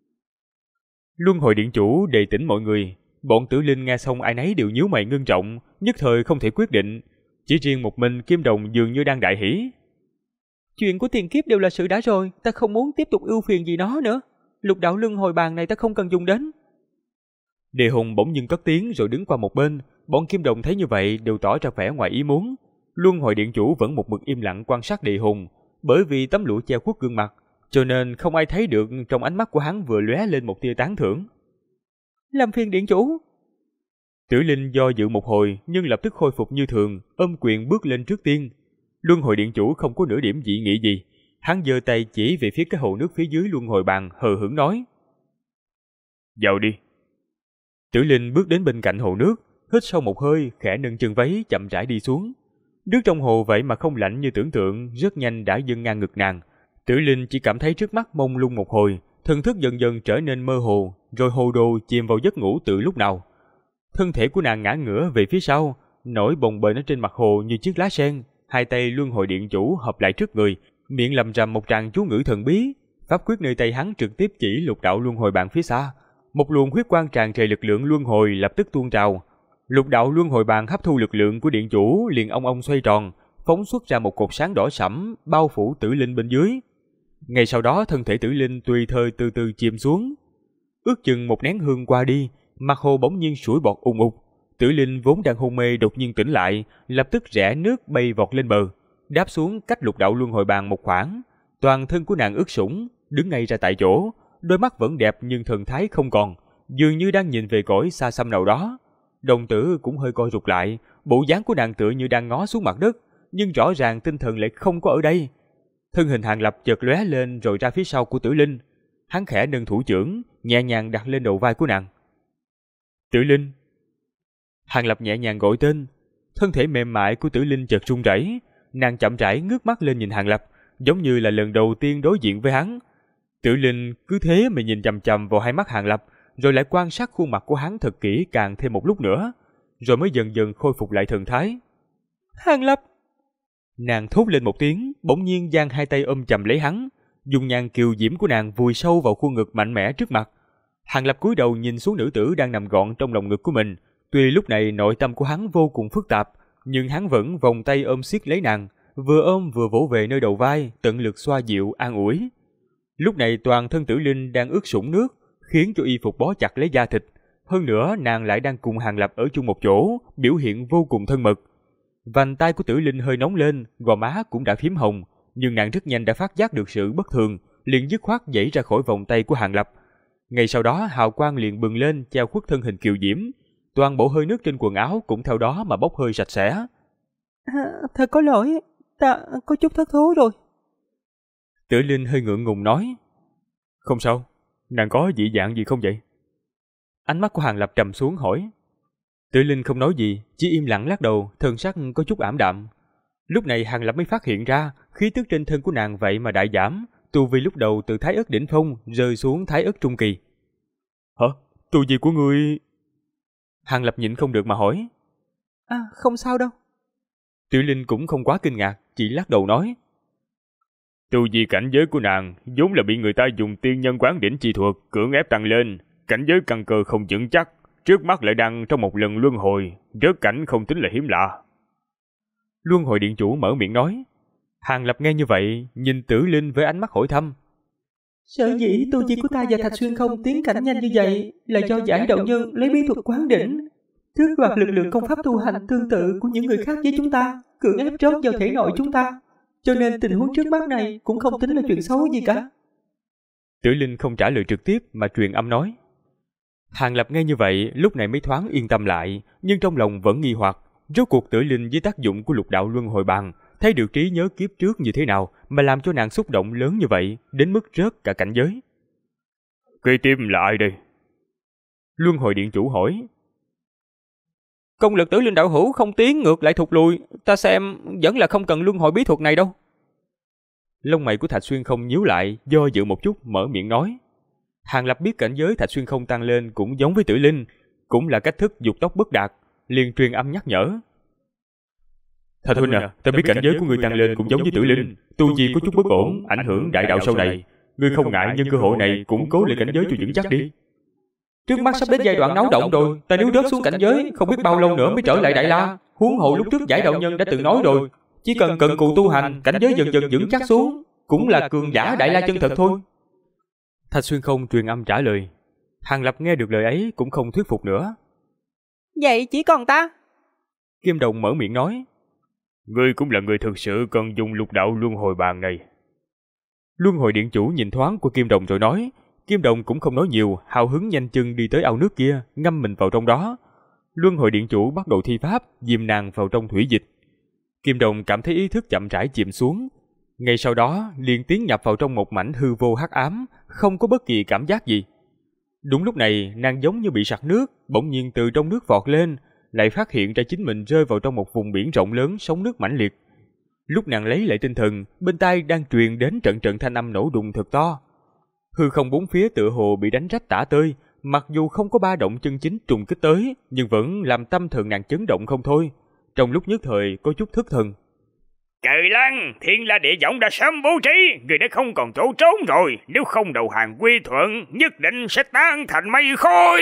Luân hồi điện chủ đề tỉnh mọi người. Bọn Tử Linh nghe xong ai nấy đều nhíu mày ngưng trọng, nhất thời không thể quyết định. Chỉ riêng một mình Kim Đồng dường như đang đại hỉ. Chuyện của tiền kiếp đều là sự đã rồi, ta không muốn tiếp tục ưu phiền gì nó nữa. Lục đạo luân hồi bàn này ta không cần dùng đến. Đề Hùng bỗng nhiên cất tiếng rồi đứng qua một bên. Bọn Kim Đồng thấy như vậy đều tỏ ra vẻ ngoài ý muốn. Luân hồi điện chủ vẫn một mực im lặng quan sát Đề Hùng, bởi vì tấm lụa che khuất gương mặt, cho nên không ai thấy được trong ánh mắt của hắn vừa lóe lên một tia tán thưởng. Làm phiền điện chủ. Tử Linh do dự một hồi nhưng lập tức khôi phục như thường, ôm quyền bước lên trước tiên. Luân hồi điện chủ không có nửa điểm dị nghị gì, hắn giơ tay chỉ về phía cái hồ nước phía dưới luân hồi bàn, hờ hững nói: "Vào đi." Tử Linh bước đến bên cạnh hồ nước, hít sâu một hơi, khẽ nâng chân váy chậm rãi đi xuống. Nước trong hồ vậy mà không lạnh như tưởng tượng, rất nhanh đã dâng ngang ngực nàng. Tử Linh chỉ cảm thấy trước mắt mông lung một hồi, thần thức dần dần trở nên mơ hồ, rồi hồ đồ chìm vào giấc ngủ từ lúc nào. Thân thể của nàng ngã ngửa về phía sau, nổi bồng bềnh ở trên mặt hồ như chiếc lá sen. Hai tay luân hồi điện chủ hợp lại trước người, miệng lầm rầm một tràng chú ngữ thần bí. Pháp quyết nơi tay hắn trực tiếp chỉ lục đạo luân hồi bàn phía xa. Một luồng huyết quang tràn trề lực lượng luân hồi lập tức tuôn trào. Lục đạo luân hồi bàn hấp thu lực lượng của điện chủ liền ong ong xoay tròn, phóng xuất ra một cột sáng đỏ sẫm bao phủ Tử Linh bên dưới. Ngay sau đó thân thể Tử Linh tùy thời từ từ chìm xuống. Ước chừng một nén hương qua đi, mặt hồ bỗng nhiên sủi bọt ùng ục. Tử Linh vốn đang hôn mê đột nhiên tỉnh lại, lập tức rẽ nước bay vọt lên bờ, đáp xuống cách lục đạo luân hồi bàn một khoảng. Toàn thân của nàng ướt sũng, đứng ngay ra tại chỗ, đôi mắt vẫn đẹp nhưng thần thái không còn, dường như đang nhìn về cõi xa xăm nào đó. Đồng tử cũng hơi co rụt lại, bộ dáng của nàng tựa như đang ngó xuống mặt đất, nhưng rõ ràng tinh thần lại không có ở đây. Thân hình Hàng Lập chợt lóe lên rồi ra phía sau của Tử Linh. Hắn khẽ nâng thủ chưởng, nhẹ nhàng đặt lên đầu vai của nàng. Tử Linh. Hàng Lập nhẹ nhàng gọi tên. Thân thể mềm mại của Tử Linh chợt run rẩy, nàng chậm rãi ngước mắt lên nhìn Hàng Lập, giống như là lần đầu tiên đối diện với hắn. Tử Linh cứ thế mà nhìn chằm chằm vào hai mắt Hàng Lập, rồi lại quan sát khuôn mặt của hắn thật kỹ càng thêm một lúc nữa, rồi mới dần dần khôi phục lại thần thái. Hàng Lập! Nàng thốt lên một tiếng, bỗng nhiên giang hai tay ôm chầm lấy hắn, dùng nhan kiều diễm của nàng vùi sâu vào khuôn ngực mạnh mẽ trước mặt. Hàng Lập cúi đầu nhìn xuống nữ tử đang nằm gọn trong lòng ngực của mình. Tuy lúc này nội tâm của hắn vô cùng phức tạp, nhưng hắn vẫn vòng tay ôm siết lấy nàng, vừa ôm vừa vỗ về nơi đầu vai, tận lực xoa dịu an ủi. Lúc này toàn thân Tử Linh đang ướt sũng nước, khiến cho y phục bó chặt lấy da thịt. Hơn nữa nàng lại đang cùng Hàng Lập ở chung một chỗ, biểu hiện vô cùng thân mật. Vành tay của Tử Linh hơi nóng lên, gò má cũng đã phím hồng, nhưng nàng rất nhanh đã phát giác được sự bất thường, liền dứt khoát giãy ra khỏi vòng tay của Hàng Lập. Ngay sau đó hào quang liền bừng lên che khuất thân hình kiều diễm, toàn bộ hơi nước trên quần áo cũng theo đó mà bốc hơi sạch sẽ. Thật có lỗi, ta có chút thất thố rồi. Tử Linh hơi ngượng ngùng nói. Không sao, nàng có dị dạng gì không vậy? Ánh mắt của Hàng Lập trầm xuống hỏi. Tử Linh không nói gì, chỉ im lặng lắc đầu, thần sắc có chút ảm đạm. Lúc này Hàng Lập mới phát hiện ra khí tức trên thân của nàng vậy mà đại giảm, tu vi lúc đầu từ Thái Ức đỉnh phong rơi xuống Thái Ức trung kỳ. Hả? Tu vi của ngươi... Hàng Lập nhịn không được mà hỏi. Không sao đâu. Tiểu Linh cũng không quá kinh ngạc, chỉ lắc đầu nói. Tu vi cảnh giới của nàng vốn là bị người ta dùng tiên nhân quán đỉnh chi thuật cưỡng ép tăng lên, cảnh giới căn cơ không vững chắc, trước mắt lại đang trong một lần luân hồi, rớt cảnh không tính là hiếm lạ. Luân hồi điện chủ mở miệng nói. Hàng Lập nghe như vậy, nhìn Tử Linh với ánh mắt hỏi thăm. Sở dĩ tu vi của ta và Thạch Xuyên không tiến cảnh nhanh như vậy là do giải đạo nhân lấy bí thuật quán đỉnh, tước đoạt lực lượng công pháp tu hành tương tự của những người khác với chúng ta, cưỡng ép trót vào thể nội chúng ta. Cho nên tình huống trước mắt này cũng không tính là chuyện xấu gì cả. Tử Linh không trả lời trực tiếp mà truyền âm nói. Hàng Lập nghe như vậy lúc này mới thoáng yên tâm lại, nhưng trong lòng vẫn nghi hoặc. Rốt cuộc Tử Linh với tác dụng của lục đạo luân hồi bàn thấy được trí nhớ kiếp trước như thế nào mà làm cho nàng xúc động lớn như vậy đến mức rớt cả cảnh giới. Cây tim là ai đây? Luân hồi điện chủ hỏi. Công lực Tử Linh đạo hữu không tiến ngược lại thụt lùi, ta xem vẫn là không cần luân hồi bí thuật này đâu. Lông mày của Thạch Xuyên không nhíu lại, do dự một chút mở miệng nói. Hàng Lập biết cảnh giới Thạch Xuyên không tăng lên cũng giống với Tử Linh, cũng là cách thức dục tốc bất đạt, liền truyền âm nhắc nhở. Thạch huynh à, ta biết cảnh giới của ngươi tăng lên cũng giống với Tử Linh, tu vi có chút bất ổn, ảnh hưởng đại đạo sau này. Ngươi không ngại nhân cơ hội này củng cố lại cảnh giới cho vững chắc đi. Trước mắt sắp đến giai đoạn náo động rồi, ta nếu rớt xuống cảnh giới, không biết bao lâu nữa mới trở lại Đại La. Huống hộ lúc trước giải đạo nhân đã từng nói rồi, chỉ cần cần cù tu hành, cảnh giới dần dần vững chắc xuống, cũng là cường giả Đại La chân thật thôi. Thạch Xuyên không truyền âm trả lời. Hàng Lập nghe được lời ấy cũng không thuyết phục nữa. Vậy chỉ còn ta? Kim Đồng mở miệng nói. Ngươi cũng là người thực sự cần dùng lục đạo luân hồi bàn này. Luân hồi điện chủ nhìn thoáng của Kim Đồng rồi nói. Kim Đồng cũng không nói nhiều, hào hứng nhanh chân đi tới ao nước kia, ngâm mình vào trong đó. Luân hồi điện chủ bắt đầu thi pháp, dìm nàng vào trong thủy dịch. Kim Đồng cảm thấy ý thức chậm rãi chìm xuống. Ngay sau đó, liền tiến nhập vào trong một mảnh hư vô hắc ám, không có bất kỳ cảm giác gì. Đúng lúc này, nàng giống như bị sặc nước, bỗng nhiên từ trong nước vọt lên, lại phát hiện ra chính mình rơi vào trong một vùng biển rộng lớn, sóng nước mãnh liệt. Lúc nàng lấy lại tinh thần, bên tai đang truyền đến trận trận thanh âm nổ đùng thật to. Hư không bốn phía tựa hồ bị đánh rách tả tơi, mặc dù không có ba động chân chính trùng kích tới, nhưng vẫn làm tâm thần nàng chấn động không thôi. Trong lúc nhất thời có chút thất thần. Trời Lan, Thiên La Địa Võng đã sớm bố trí, người đã không còn chỗ trốn rồi, nếu không đầu hàng quy thuận, nhất định sẽ tan thành mây khói.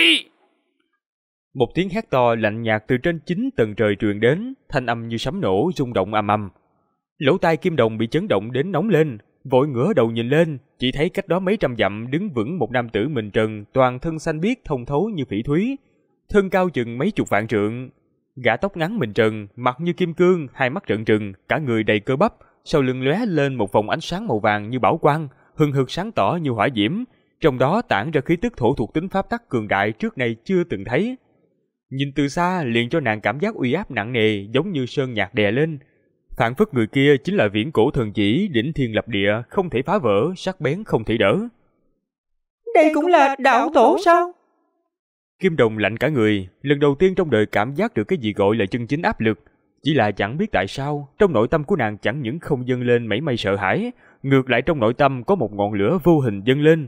Một tiếng hét to lạnh nhạt từ trên 9 tầng trời truyền đến, thanh âm như sấm nổ rung động ầm ầm. Lỗ tai Kim Đồng bị chấn động đến nóng lên, vội ngửa đầu nhìn lên, chỉ thấy cách đó mấy trăm dặm đứng vững một nam tử mình trần, toàn thân xanh biếc thông thấu như phỉ thúy, thân cao chừng mấy chục vạn trượng. Gã tóc ngắn mình trần, mặt như kim cương, hai mắt trợn trừng, cả người đầy cơ bắp, sau lưng lóe lên một vòng ánh sáng màu vàng như bảo quang, hừng hực sáng tỏ như hỏa diễm, trong đó tản ra khí tức thổ thuộc tính pháp tắc cường đại trước nay chưa từng thấy. Nhìn từ xa liền cho nàng cảm giác uy áp nặng nề, giống như sơn nhạc đè lên. Phảng phất người kia chính là viễn cổ thần chỉ, đỉnh thiên lập địa, không thể phá vỡ, sắc bén không thể đỡ. Đây cũng là đạo tổ sao? Kim Đồng lạnh cả người, lần đầu tiên trong đời cảm giác được cái gì gọi là chân chính áp lực. Chỉ là chẳng biết tại sao, trong nội tâm của nàng chẳng những không dâng lên mảy may sợ hãi, ngược lại trong nội tâm có một ngọn lửa vô hình dâng lên.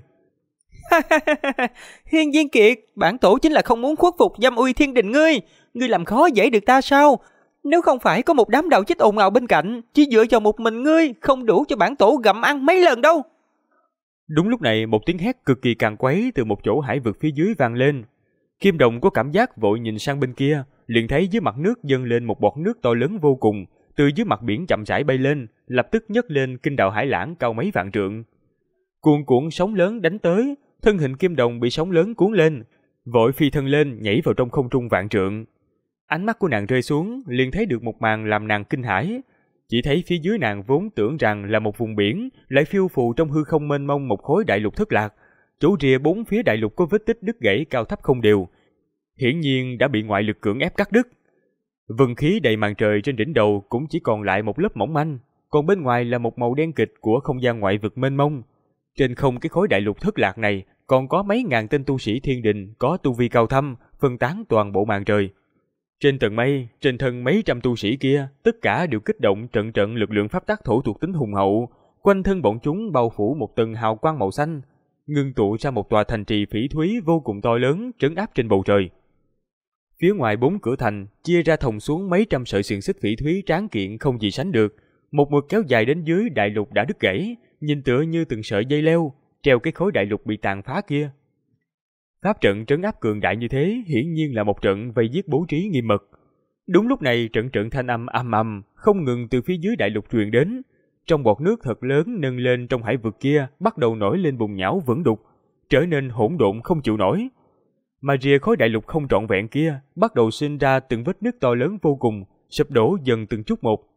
Hiên Viên Kiệt, bản tổ chính là không muốn khuất phục dâm uy thiên đình ngươi. Ngươi làm khó dễ được ta sao? Nếu không phải có một đám đạo chích ồn ào bên cạnh, chỉ dựa vào một mình ngươi không đủ cho bản tổ gặm ăn mấy lần đâu. Đúng lúc này một tiếng hét cực kỳ càn quấy từ một chỗ hải vực phía dưới vang lên. Kim Đồng có cảm giác vội nhìn sang bên kia, liền thấy dưới mặt nước dâng lên một bọt nước to lớn vô cùng, từ dưới mặt biển chậm rãi bay lên, lập tức nhấc lên kinh đạo hải lãng cao mấy vạn trượng. Cuồn cuộn sóng lớn đánh tới, thân hình Kim Đồng bị sóng lớn cuốn lên, vội phi thân lên nhảy vào trong không trung vạn trượng. Ánh mắt của nàng rơi xuống, liền thấy được một màn làm nàng kinh hãi. Chỉ thấy phía dưới nàng vốn tưởng rằng là một vùng biển, lại phiêu phù trong hư không mênh mông một khối đại lục thất lạc. Chỗ rìa bốn phía đại lục có vết tích đứt gãy cao thấp không đều, hiển nhiên đã bị ngoại lực cưỡng ép cắt đứt. Vân khí đầy màn trời trên đỉnh đầu cũng chỉ còn lại một lớp mỏng manh, còn bên ngoài là một màu đen kịch của không gian ngoại vực mênh mông. Trên không cái khối đại lục thất lạc này còn có mấy ngàn tên tu sĩ thiên đình có tu vi cao thâm, phân tán toàn bộ màn trời. Trên tầng mây, trên thân mấy trăm tu sĩ kia, tất cả đều kích động trận trận lực lượng pháp tắc thổ thuộc tính hùng hậu, quanh thân bọn chúng bao phủ một tầng hào quang màu xanh, ngưng tụ ra một tòa thành trì phỉ thúy vô cùng to lớn trấn áp trên bầu trời. Phía ngoài 4 cửa thành chia ra thòng xuống mấy trăm sợi xiềng xích phỉ thúy tráng kiện không gì sánh được, một mực kéo dài đến dưới đại lục đã đứt gãy, nhìn tựa như từng sợi dây leo treo cái khối đại lục bị tàn phá kia. Pháp trận trấn áp cường đại như thế hiển nhiên là một trận vây giết bố trí nghiêm mật. Đúng lúc này trận trận thanh âm ầm ầm không ngừng từ phía dưới đại lục truyền đến. Trong bọt nước thật lớn nâng lên trong hải vực kia bắt đầu nổi lên bùn nhão vẩn đục, trở nên hỗn độn không chịu nổi. Mà rìa khối đại lục không trọn vẹn kia bắt đầu sinh ra từng vết nứt to lớn vô cùng, sụp đổ dần từng chút một.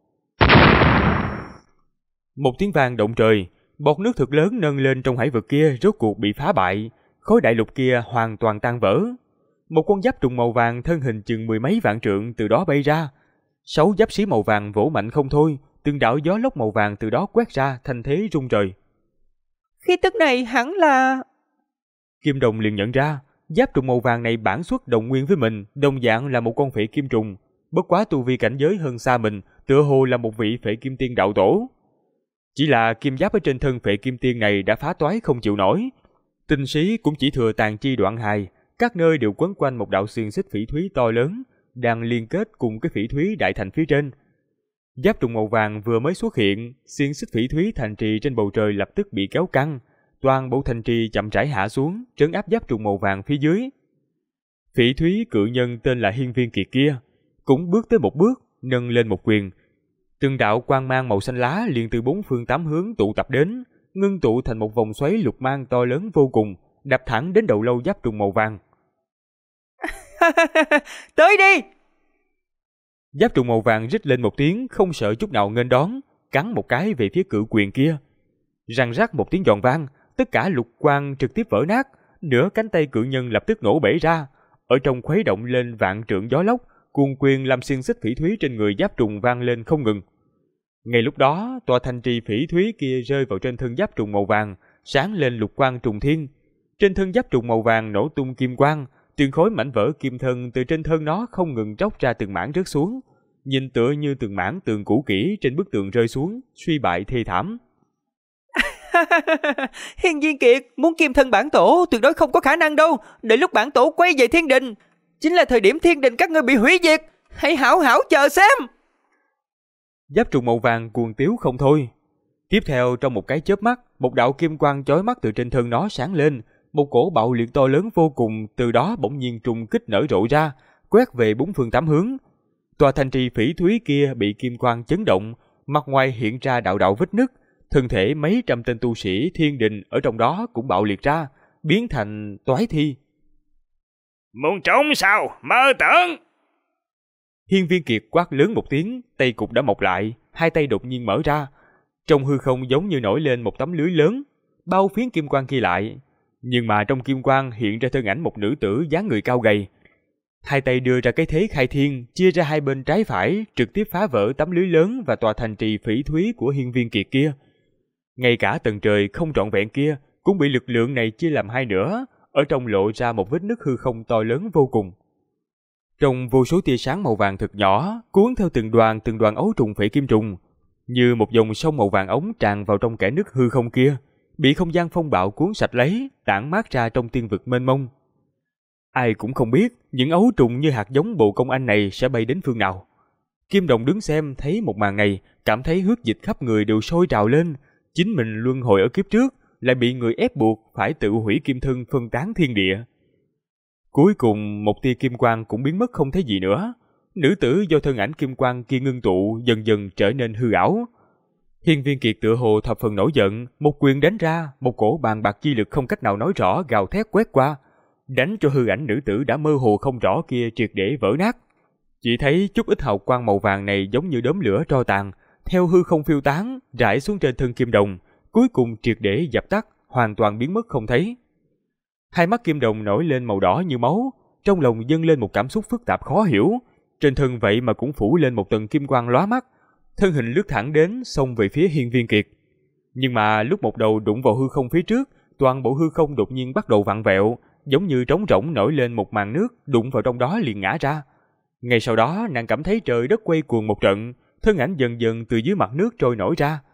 Một tiếng vang động trời, bọt nước thật lớn nâng lên trong hải vực kia rốt cuộc bị phá bại, khối đại lục kia hoàn toàn tan vỡ. Một con giáp trùng màu vàng thân hình chừng 10 mấy vạn trượng từ đó bay ra. 6 giáp sĩ màu vàng vỗ mạnh không thôi, từng đạo gió lốc màu vàng từ đó quét ra thành thế rung trời. Khí tức này hẳn là... Kim Đồng liền nhận ra, giáp trùng màu vàng này bản xuất đồng nguyên với mình, đồng dạng là một con phệ kim trùng, bất quá tu vi cảnh giới hơn xa mình, tựa hồ là một vị phệ kim tiên đạo tổ. Chỉ là kim giáp ở trên thân phệ kim tiên này đã phá toái không chịu nổi, tinh sĩ cũng chỉ thừa tàn chi đoạn hài, các nơi đều quấn quanh một đạo xiềng xích phỉ thúy to lớn, đang liên kết cùng cái phỉ thúy đại thành phía trên. Giáp trùng màu vàng vừa mới xuất hiện, xiềng xích phỉ thúy thành trì trên bầu trời lập tức bị kéo căng, toàn bộ thành trì chậm rãi hạ xuống, trấn áp giáp trùng màu vàng phía dưới. Phỉ thúy cự nhân tên là Hiên Viên Kiệt kia cũng bước tới một bước, nâng lên một quyền. Từng đạo quang mang màu xanh lá liền từ 4 phương 8 hướng tụ tập đến, ngưng tụ thành một vòng xoáy lục mang to lớn vô cùng, đập thẳng đến đầu lâu giáp trùng màu vàng. Tới đi! Giáp trùng màu vàng rít lên một tiếng, không sợ chút nào nghênh đón, cắn một cái về phía cự quyền kia. Răng rắc một tiếng giòn vang, tất cả lục quang trực tiếp vỡ nát, nửa cánh tay cự nhân lập tức nổ bể ra, ở trong khuấy động lên vạn trượng gió lốc, cuồng quyền làm xiềng xích phỉ thúy trên người giáp trùng vang lên không ngừng. Ngay lúc đó, tòa thành trì phỉ thúy kia rơi vào trên thân giáp trùng màu vàng, sáng lên lục quang trùng thiên. Trên thân giáp trùng màu vàng nổ tung kim quang, từng khối mảnh vỡ kim thân từ trên thân nó không ngừng tróc ra từng mảng rớt xuống, nhìn tựa như từng mảng tường cũ kỹ trên bức tường rơi xuống, suy bại thê thảm. Hiên Viên Kiệt muốn kim thân bản tổ tuyệt đối không có khả năng đâu. Đợi lúc bản tổ quay về thiên đình, chính là thời điểm thiên đình các ngươi bị hủy diệt. Hãy hảo hảo chờ xem. Giáp trùng màu vàng cuồng tiếu không thôi. Tiếp theo trong một cái chớp mắt, một đạo kim quang chói mắt từ trên thân nó sáng lên, một cổ bạo liệt to lớn vô cùng từ đó bỗng nhiên trùng kích nở rộ ra, quét về 4 phương 8 hướng. Tòa thành trì phỉ thúy kia bị kim quang chấn động, mặt ngoài hiện ra đạo đạo vết nứt, thân thể mấy trăm tên tu sĩ thiên đình ở trong đó cũng bạo liệt ra, biến thành toái thi. Muốn trốn sao? Mơ tưởng! Hiên Viên Kiệt quát lớn một tiếng, tay cục đã mọc lại, hai tay đột nhiên mở ra. Trong hư không giống như nổi lên một tấm lưới lớn, bao phiến kim quang kia lại. Nhưng mà trong kim quang hiện ra thân ảnh một nữ tử dáng người cao gầy. Hai tay đưa ra cái thế khai thiên, chia ra hai bên trái phải, trực tiếp phá vỡ tấm lưới lớn và tòa thành trì phỉ thúy của Hiên Viên Kiệt kia. Ngay cả tầng trời không trọn vẹn kia cũng bị lực lượng này chia làm hai nửa, ở trong lộ ra một vết nứt hư không to lớn vô cùng. Trong vô số tia sáng màu vàng thật nhỏ, cuốn theo từng đoàn ấu trùng phệ kim trùng, như một dòng sông màu vàng ống tràn vào trong kẽ nứt hư không kia, bị không gian phong bạo cuốn sạch lấy, tản mát ra trong tiên vực mênh mông. Ai cũng không biết những ấu trùng như hạt giống bồ công anh này sẽ bay đến phương nào. Kim Đồng đứng xem thấy một màn này, cảm thấy huyết dịch khắp người đều sôi trào lên. Chính mình luân hồi ở kiếp trước, lại bị người ép buộc phải tự hủy kim thân phân tán thiên địa. Cuối cùng một tia kim quang cũng biến mất không thấy gì nữa. Nữ tử do thân ảnh kim quang kia ngưng tụ dần dần trở nên hư ảo. Hiên Viên Kiệt tựa hồ thập phần nổi giận, một quyền đánh ra, một cổ bàn bạc chi lực không cách nào nói rõ gào thét quét qua, đánh cho hư ảnh nữ tử đã mơ hồ không rõ kia triệt để vỡ nát. Chỉ thấy chút ít hào quang màu vàng này giống như đốm lửa tro tàn, theo hư không phiêu tán, rải xuống trên thân Kim Đồng, cuối cùng triệt để dập tắt, hoàn toàn biến mất không thấy. Hai mắt Kim Đồng nổi lên màu đỏ như máu, trong lòng dâng lên một cảm xúc phức tạp khó hiểu, trên thân vậy mà cũng phủ lên một tầng kim quang lóa mắt, thân hình lướt thẳng đến xông về phía Hiên Viên Kiệt. Nhưng mà lúc một đầu đụng vào hư không phía trước, toàn bộ hư không đột nhiên bắt đầu vặn vẹo, giống như trống rỗng nổi lên một màn nước, đụng vào trong đó liền ngã ra. Ngay sau đó nàng cảm thấy trời đất quay cuồng một trận, thân ảnh dần dần từ dưới mặt nước trôi nổi ra.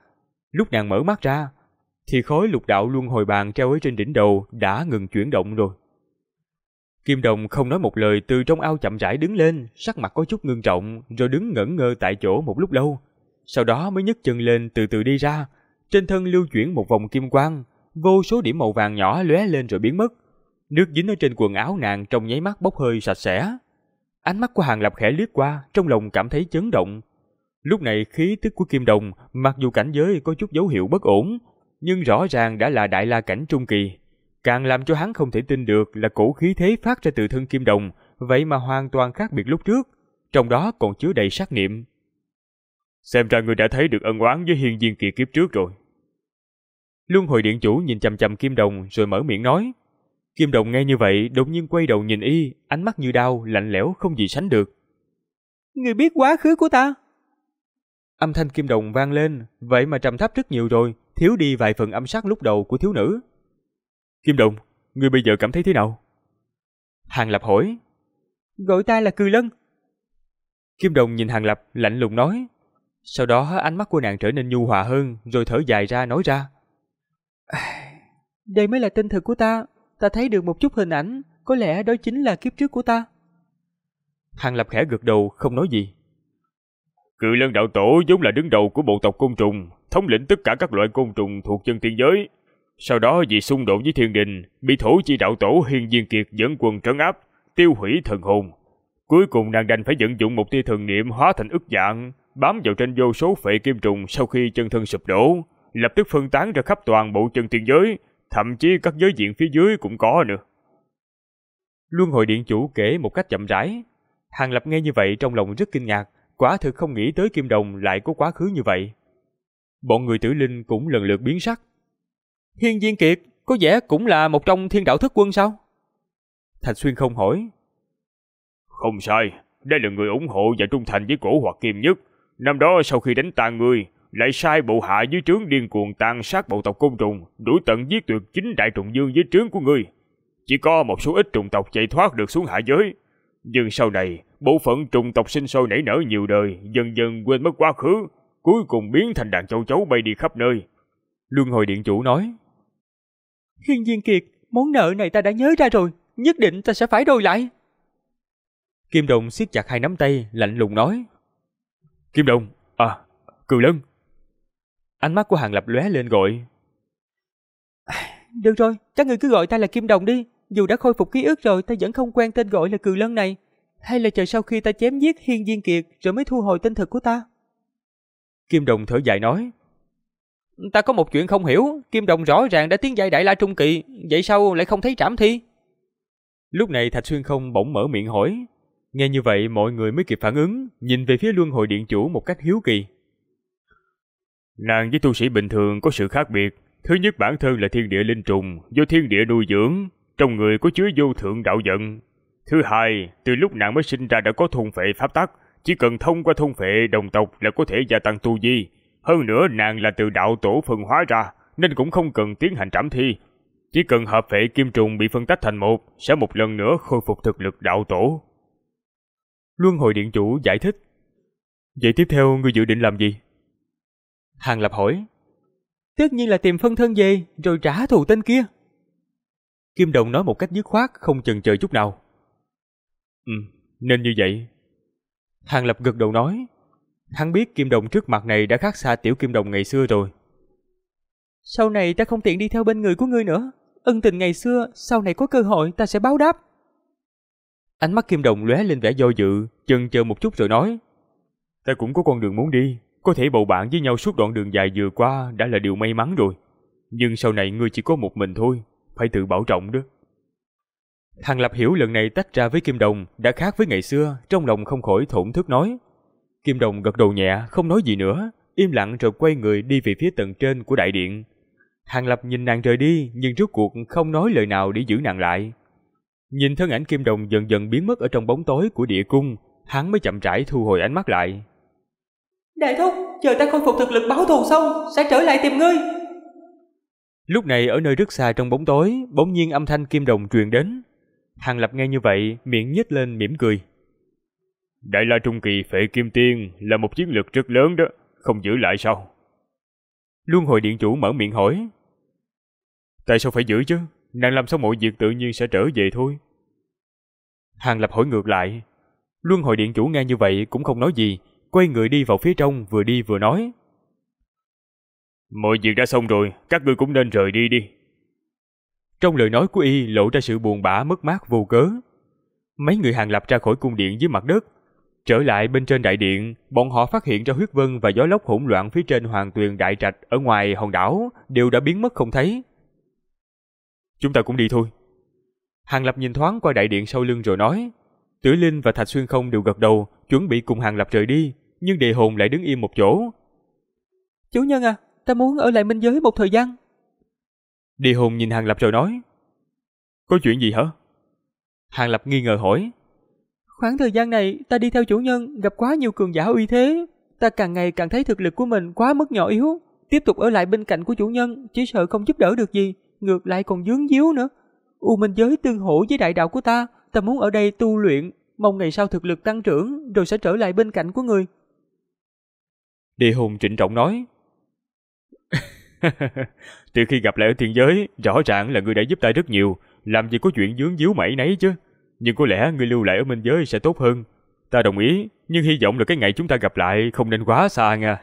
Lúc nàng mở mắt ra, thì khối lục đạo luân hồi bàn treo ở trên đỉnh đầu đã ngừng chuyển động rồi. Kim Đồng không nói một lời từ trong ao chậm rãi đứng lên, sắc mặt có chút ngưng trọng, rồi đứng ngẩn ngơ tại chỗ một lúc lâu. Sau đó mới nhấc chân lên từ từ đi ra, trên thân lưu chuyển một vòng kim quang, vô số điểm màu vàng nhỏ lóe lên rồi biến mất. Nước dính ở trên quần áo nàng trong nháy mắt bốc hơi sạch sẽ. Ánh mắt của Hàng Lập khẽ liếc qua, trong lòng cảm thấy chấn động. Lúc này khí tức của Kim Đồng, mặc dù cảnh giới có chút dấu hiệu bất ổn, nhưng rõ ràng đã là đại la cảnh trung kỳ. Càng làm cho hắn không thể tin được là cổ khí thế phát ra từ thân Kim Đồng, vậy mà hoàn toàn khác biệt lúc trước, trong đó còn chứa đầy sát niệm. Xem ra ngươi đã thấy được ân oán với Hiên Viên Kiệt kiếp trước rồi. Luân Hồi Điện Chủ nhìn chằm chằm Kim Đồng rồi mở miệng nói. Kim Đồng nghe như vậy đột nhiên quay đầu nhìn y, ánh mắt như đao, lạnh lẽo không gì sánh được. Người biết quá khứ của ta? Âm thanh Kim Đồng vang lên, vậy mà trầm thấp rất nhiều rồi, thiếu đi vài phần âm sắc lúc đầu của thiếu nữ. Kim Đồng, ngươi bây giờ cảm thấy thế nào? Hàng Lập hỏi. Gọi ta là Cừ Lân. Kim Đồng nhìn Hàng Lập lạnh lùng nói. Sau đó ánh mắt của nàng trở nên nhu hòa hơn, rồi thở dài ra nói ra. Đây mới là tên thực của ta. Ta thấy được một chút hình ảnh, có lẽ đó chính là kiếp trước của ta. Hàng Lập khẽ gật đầu không nói gì. Cự Lân đạo tổ vốn là đứng đầu của bộ tộc côn trùng, thống lĩnh tất cả các loại côn trùng thuộc chân tiên giới. Sau đó vì xung đột với thiên đình, bị thổ chi đạo tổ Hiên Viên Kiệt dẫn quân trấn áp, tiêu hủy thần hồn. Cuối cùng nàng đành phải vận dụng một tia thần niệm hóa thành ức dạng, bám vào trên vô số phệ kim trùng. Sau khi chân thân sụp đổ, lập tức phân tán ra khắp toàn bộ chân tiên giới, thậm chí các giới diện phía dưới cũng có nữa. Luân Hồi Điện Chủ kể một cách chậm rãi. Hàng Lập nghe như vậy trong lòng rất kinh ngạc, quả thực không nghĩ tới Kim Đồng lại có quá khứ như vậy. Bọn người Tử Linh cũng lần lượt biến sắc. Hiên Viên Kiệt có vẻ cũng là một trong thiên đạo thức quân sao? Thạch Xuyên không hỏi. Không sai, đây là người ủng hộ và trung thành với Cổ Hoặc Kim Nhất. Năm đó sau khi đánh tan ngươi, lại sai bộ hạ dưới trướng điên cuồng tàn sát bộ tộc côn trùng, đuổi tận giết tuyệt chính đại trùng dương dưới trướng của ngươi. Chỉ có một số ít trùng tộc chạy thoát được xuống hạ giới. Nhưng sau này, bộ phận trùng tộc sinh sôi nảy nở nhiều đời, dần dần quên mất quá khứ, cuối cùng biến thành đàn châu chấu bay đi khắp nơi. Luân Hồi Điện Chủ nói. Hiên Viên Kiệt, món nợ này ta đã nhớ ra rồi, nhất định ta sẽ phải đòi lại. Kim Đồng siết chặt hai nắm tay, lạnh lùng nói. Kim Đồng, Cừ Lân. Ánh mắt của Hàng Lập lóe lên gọi. Được rồi, các người cứ gọi ta là Kim Đồng đi. Dù đã khôi phục ký ức rồi, ta vẫn không quen tên gọi là Cừ Lân này. Hay là chờ sau khi ta chém giết Hiên Viên Kiệt rồi mới thu hồi tên thực của ta? Kim Đồng thở dài nói. Ta có một chuyện không hiểu, Kim Đồng rõ ràng đã tiến giai đại la trung kỳ, vậy sao lại không thấy trảm thi? Lúc này Thạch Xuyên không bỗng mở miệng hỏi. Nghe như vậy mọi người mới kịp phản ứng, nhìn về phía Luân Hồi Điện Chủ một cách hiếu kỳ. Nàng với tu sĩ bình thường có sự khác biệt. Thứ nhất, bản thân là thiên địa linh trùng, do thiên địa nuôi dưỡng, trong người có chứa vô thượng đạo vận. Thứ hai, từ lúc nàng mới sinh ra đã có thôn phệ pháp tắc, chỉ cần thông qua thôn phệ đồng tộc là có thể gia tăng tu vi. Hơn nữa nàng là từ đạo tổ phân hóa ra, nên cũng không cần tiến hành trảm thi. Chỉ cần hợp phệ kim trùng bị phân tách thành một, sẽ một lần nữa khôi phục thực lực đạo tổ. Luân Hồi Điện Chủ giải thích. Vậy tiếp theo ngươi dự định làm gì? Hàng Lập hỏi. Tất nhiên là tìm phân thân về, rồi trả thù tên kia. Kim Đồng nói một cách dứt khoát, không chần chờ chút nào. Nên như vậy. Hàng Lập gật đầu nói. Hắn biết Kim Đồng trước mặt này đã khác xa tiểu Kim Đồng ngày xưa rồi. Sau này ta không tiện đi theo bên người của ngươi nữa. Ân tình ngày xưa, sau này có cơ hội ta sẽ báo đáp. Ánh mắt Kim Đồng lóe lên vẻ do dự, chần chờ một chút rồi nói. Ta cũng có con đường muốn đi, có thể bầu bạn với nhau suốt đoạn đường dài vừa qua đã là điều may mắn rồi. Nhưng sau này ngươi chỉ có một mình thôi, phải tự bảo trọng đó. Hàng Lập hiểu lần này tách ra với Kim Đồng đã khác với ngày xưa, trong lòng không khỏi thổn thức nói. Kim Đồng gật đầu nhẹ, không nói gì nữa, im lặng rồi quay người đi về phía tầng trên của đại điện. Hàng Lập nhìn nàng rời đi, nhưng rốt cuộc không nói lời nào để giữ nàng lại. Nhìn thân ảnh Kim Đồng dần dần biến mất ở trong bóng tối của địa cung, hắn mới chậm rãi thu hồi ánh mắt lại. Đại thúc, chờ ta khôi phục thực lực báo thù xong, sẽ trở lại tìm ngươi. Lúc này ở nơi rất xa trong bóng tối, bỗng nhiên âm thanh Kim Đồng truyền đến. Hàng Lập nghe như vậy, miệng nhếch lên mỉm cười. Đại la trung kỳ phệ kim tiên là một chiến lược rất lớn đó, không giữ lại sao? Luân hồi điện chủ mở miệng hỏi. Tại sao phải giữ chứ? Nàng làm xong mọi việc tự nhiên sẽ trở về thôi. Hàng Lập hỏi ngược lại. Luân hồi điện chủ nghe như vậy cũng không nói gì, quay người đi vào phía trong, vừa đi vừa nói. Mọi việc đã xong rồi, các ngươi cũng nên rời đi đi. Trong lời nói của y lộ ra sự buồn bã mất mát vô cớ. Mấy người Hàng Lập ra khỏi cung điện dưới mặt đất. Trở lại bên trên đại điện, bọn họ phát hiện ra huyết vân và gió lốc hỗn loạn phía trên hoàng tuyền đại trạch ở ngoài hòn đảo đều đã biến mất không thấy. Chúng ta cũng đi thôi. Hàng Lập nhìn thoáng qua đại điện sau lưng rồi nói. Tử Linh và Thạch Xuyên Không đều gật đầu, chuẩn bị cùng Hàng Lập rời đi, nhưng Đề Hồn lại đứng im một chỗ. Chủ nhân à, ta muốn ở lại minh giới một thời gian. Đề Hồn nhìn Hàng Lập rồi nói. Có chuyện gì hả? Hàng Lập nghi ngờ hỏi. Khoảng thời gian này ta đi theo chủ nhân gặp quá nhiều cường giả uy thế, ta càng ngày càng thấy thực lực của mình quá mức nhỏ yếu. Tiếp tục ở lại bên cạnh của chủ nhân chỉ sợ không giúp đỡ được gì, ngược lại còn vướng víu nữa. U minh giới tương hỗ với đại đạo của ta muốn ở đây tu luyện, mong ngày sau thực lực tăng trưởng rồi sẽ trở lại bên cạnh của người. Đề Hồn trịnh trọng nói. Từ khi gặp lại ở thiên giới, rõ ràng là ngươi đã giúp ta rất nhiều, làm gì có chuyện vướng víu mảy nấy chứ. Nhưng có lẽ ngươi lưu lại ở minh giới sẽ tốt hơn. Ta đồng ý, nhưng hy vọng là cái ngày chúng ta gặp lại không nên quá xa nha.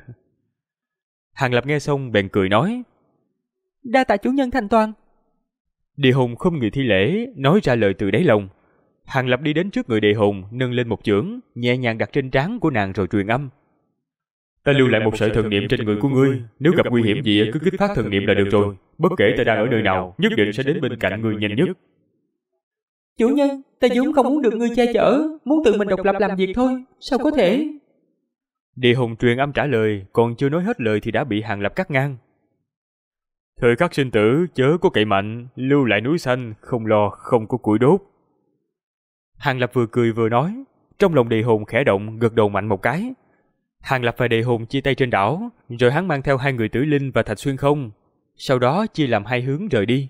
Hàng Lập nghe xong bèn cười nói. Đa tạ chủ nhân thành toàn. Đề Hồn không người thi lễ, nói ra lời từ đáy lòng. Hàng Lập đi đến trước người Đề Hồn, nâng lên một chưởng, nhẹ nhàng đặt trên trán của nàng rồi truyền âm. Ta lưu lại một sợi thần niệm trên người của ngươi, nếu gặp nguy hiểm gì cứ kích phát thần niệm là được rồi. Bất kể ta đang ở nơi nào, nhất định sẽ đến bên cạnh ngươi nhanh nhất. Chủ nhân, ta vốn không muốn được ngươi che chở, muốn tự mình độc lập làm việc thôi, sao có thể? Đề Hồn truyền âm trả lời, còn chưa nói hết lời thì đã bị Hàng Lập cắt ngang. Thời khắc sinh tử, chớ có cậy mạnh, lưu lại núi xanh, không lo không có củi đốt. Hàng Lập vừa cười vừa nói, trong lòng Đề Hồn khẽ động, gật đầu mạnh một cái. Hàng Lập và Đề Hồn chia tay trên đảo, rồi hắn mang theo hai người Tử Linh và Thạch Xuyên Không, sau đó chia làm hai hướng rời đi.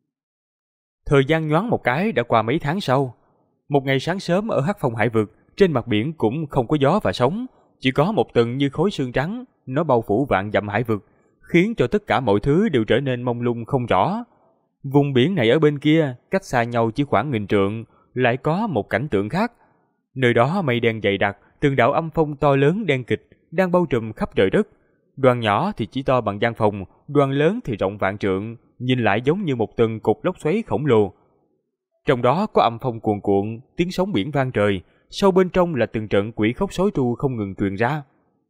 Thời gian nhoáng một cái đã qua mấy tháng sau. Một ngày sáng sớm ở Hắc Phong Hải Vực, trên mặt biển cũng không có gió và sóng, chỉ có một tầng như khối sương trắng, nó bao phủ vạn dặm hải vực, khiến cho tất cả mọi thứ đều trở nên mông lung không rõ. Vùng biển này ở bên kia, cách xa nhau chỉ khoảng 1000 trượng, lại có một cảnh tượng khác. Nơi đó mây đen dày đặc, từng đạo âm phong to lớn đen kịch đang bao trùm khắp trời đất. Đoàn nhỏ thì chỉ to bằng gian phòng, đoàn lớn thì rộng vạn trượng, nhìn lại giống như một tầng cột lốc xoáy khổng lồ. Trong đó có âm phong cuồn cuộn, tiếng sóng biển vang trời, sâu bên trong là từng trận quỷ khóc sói tru không ngừng truyền ra.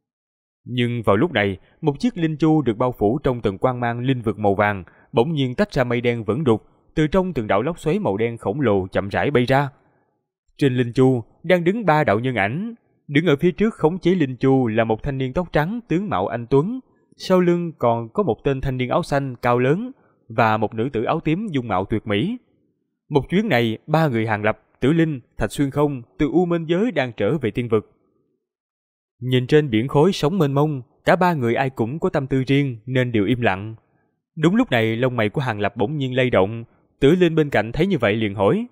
Nhưng vào lúc này, một chiếc linh chu được bao phủ trong tầng quang mang linh vực màu vàng, bỗng nhiên tách ra mây đen vẩn đục, từ trong từng đạo lốc xoáy màu đen khổng lồ chậm rãi bay ra. Trên linh chu đang đứng 3 đạo nhân ảnh, đứng ở phía trước khống chế linh chu là một thanh niên tóc trắng tướng mạo anh tuấn, sau lưng còn có một tên thanh niên áo xanh cao lớn và một nữ tử áo tím dung mạo tuyệt mỹ. Một chuyến này, 3 người Hàng Lập, Tử Linh, Thạch Xuyên Không từ U Minh giới đang trở về tiên vực. Nhìn trên biển khối sóng mênh mông, cả 3 người ai cũng có tâm tư riêng nên đều im lặng. Đúng lúc này lông mày của Hàng Lập bỗng nhiên lay động, Tử Linh bên cạnh thấy như vậy liền hỏi.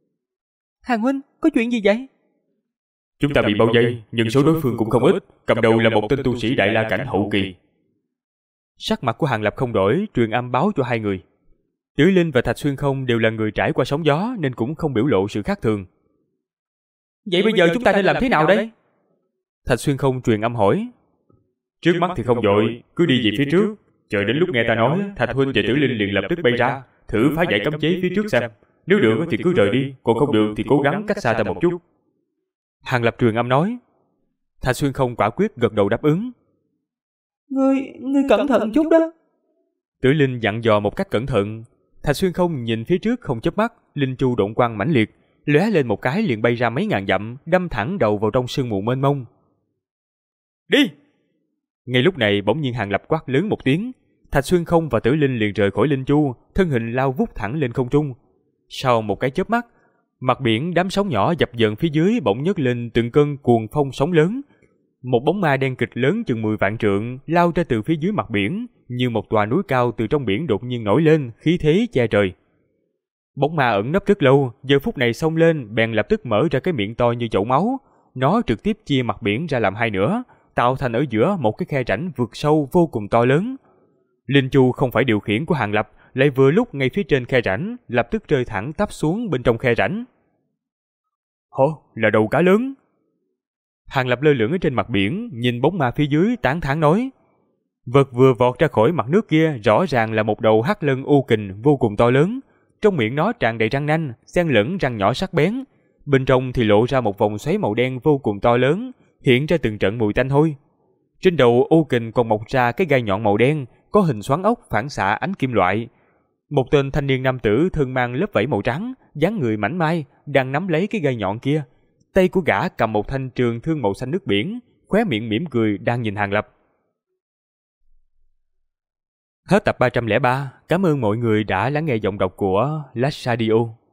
Hàng huynh, có chuyện gì vậy? Chúng ta bị bao vây, nhưng số đối phương cũng không ít, cầm đầu là một tên tu sĩ Đại La cảnh hậu kỳ. Sắc mặt của Hàng Lập không đổi, truyền âm báo cho hai người. Tử Linh và Thạch Xuyên Không đều là người trải qua sóng gió nên cũng không biểu lộ sự khác thường. Vậy bây giờ chúng ta nên làm thế nào đây? Thạch Xuyên Không truyền âm hỏi. Trước mắt thì không vội, cứ đi về phía trước, chờ đến lúc nghe ta nói, Thạch huynh và Tử Linh liền lập tức bay ra, thử phá giải cấm chế phía trước xem. Nếu được thì cứ rời đi, còn không được thì cố gắng cách xa ta một chút. Hàng Lập truyền âm nói. Thạch Xuyên Không quả quyết gật đầu đáp ứng. Ngươi cẩn thận chút đó. Tử Linh dặn dò một cách cẩn thận. Thạch Xuyên Không nhìn phía trước không chớp mắt, linh chu độn quang mãnh liệt, lóe lên một cái liền bay ra mấy ngàn dặm, đâm thẳng đầu vào trong sương mù mênh mông. Đi! Ngay lúc này bỗng nhiên Hàng Lập quát lớn một tiếng, Thạch Xuyên Không và Tử Linh liền rời khỏi linh chu, thân hình lao vút thẳng lên không trung. Sau một cái chớp mắt, mặt biển đám sóng nhỏ dập dờn phía dưới bỗng nhấc lên từng cơn cuồng phong sóng lớn. Một bóng ma đen kịch lớn chừng 10 vạn trượng lao ra từ phía dưới mặt biển, như một tòa núi cao từ trong biển đột nhiên nổi lên, khí thế che trời. Bóng ma ẩn nấp rất lâu, giờ phút này xông lên bèn lập tức mở ra cái miệng to như chậu máu, nó trực tiếp chia mặt biển ra làm hai nửa, tạo thành ở giữa một cái khe rãnh vượt sâu vô cùng to lớn. Linh Chu không phải điều khiển của Hàng Lập, lại vừa lúc ngay phía trên khe rãnh, lập tức rơi thẳng tắp xuống bên trong khe rãnh. Hổ, là đầu cá lớn. Hàng Lập lơ lửng ở trên mặt biển, nhìn bóng ma phía dưới tán thán nói. Vật vừa vọt ra khỏi mặt nước kia rõ ràng là một đầu hắc lân u kình vô cùng to lớn. Trong miệng nó tràn đầy răng nanh, xen lẫn răng nhỏ sắc bén. Bên trong thì lộ ra một vòng xoáy màu đen vô cùng to lớn, hiện ra từng trận mùi tanh hôi. Trên đầu u kình còn mọc ra cái gai nhọn màu đen, có hình xoắn ốc phản xạ ánh kim loại. Một tên thanh niên nam tử thân mang lớp vảy màu trắng, dáng người mảnh mai, đang nắm lấy cái gai nhọn kia. Tay của gã cầm một thanh trường thương màu xanh nước biển, khóe miệng mỉm cười đang nhìn Hàng Lập. Hết tập 303, cảm ơn mọi người đã lắng nghe giọng đọc của Last Radio.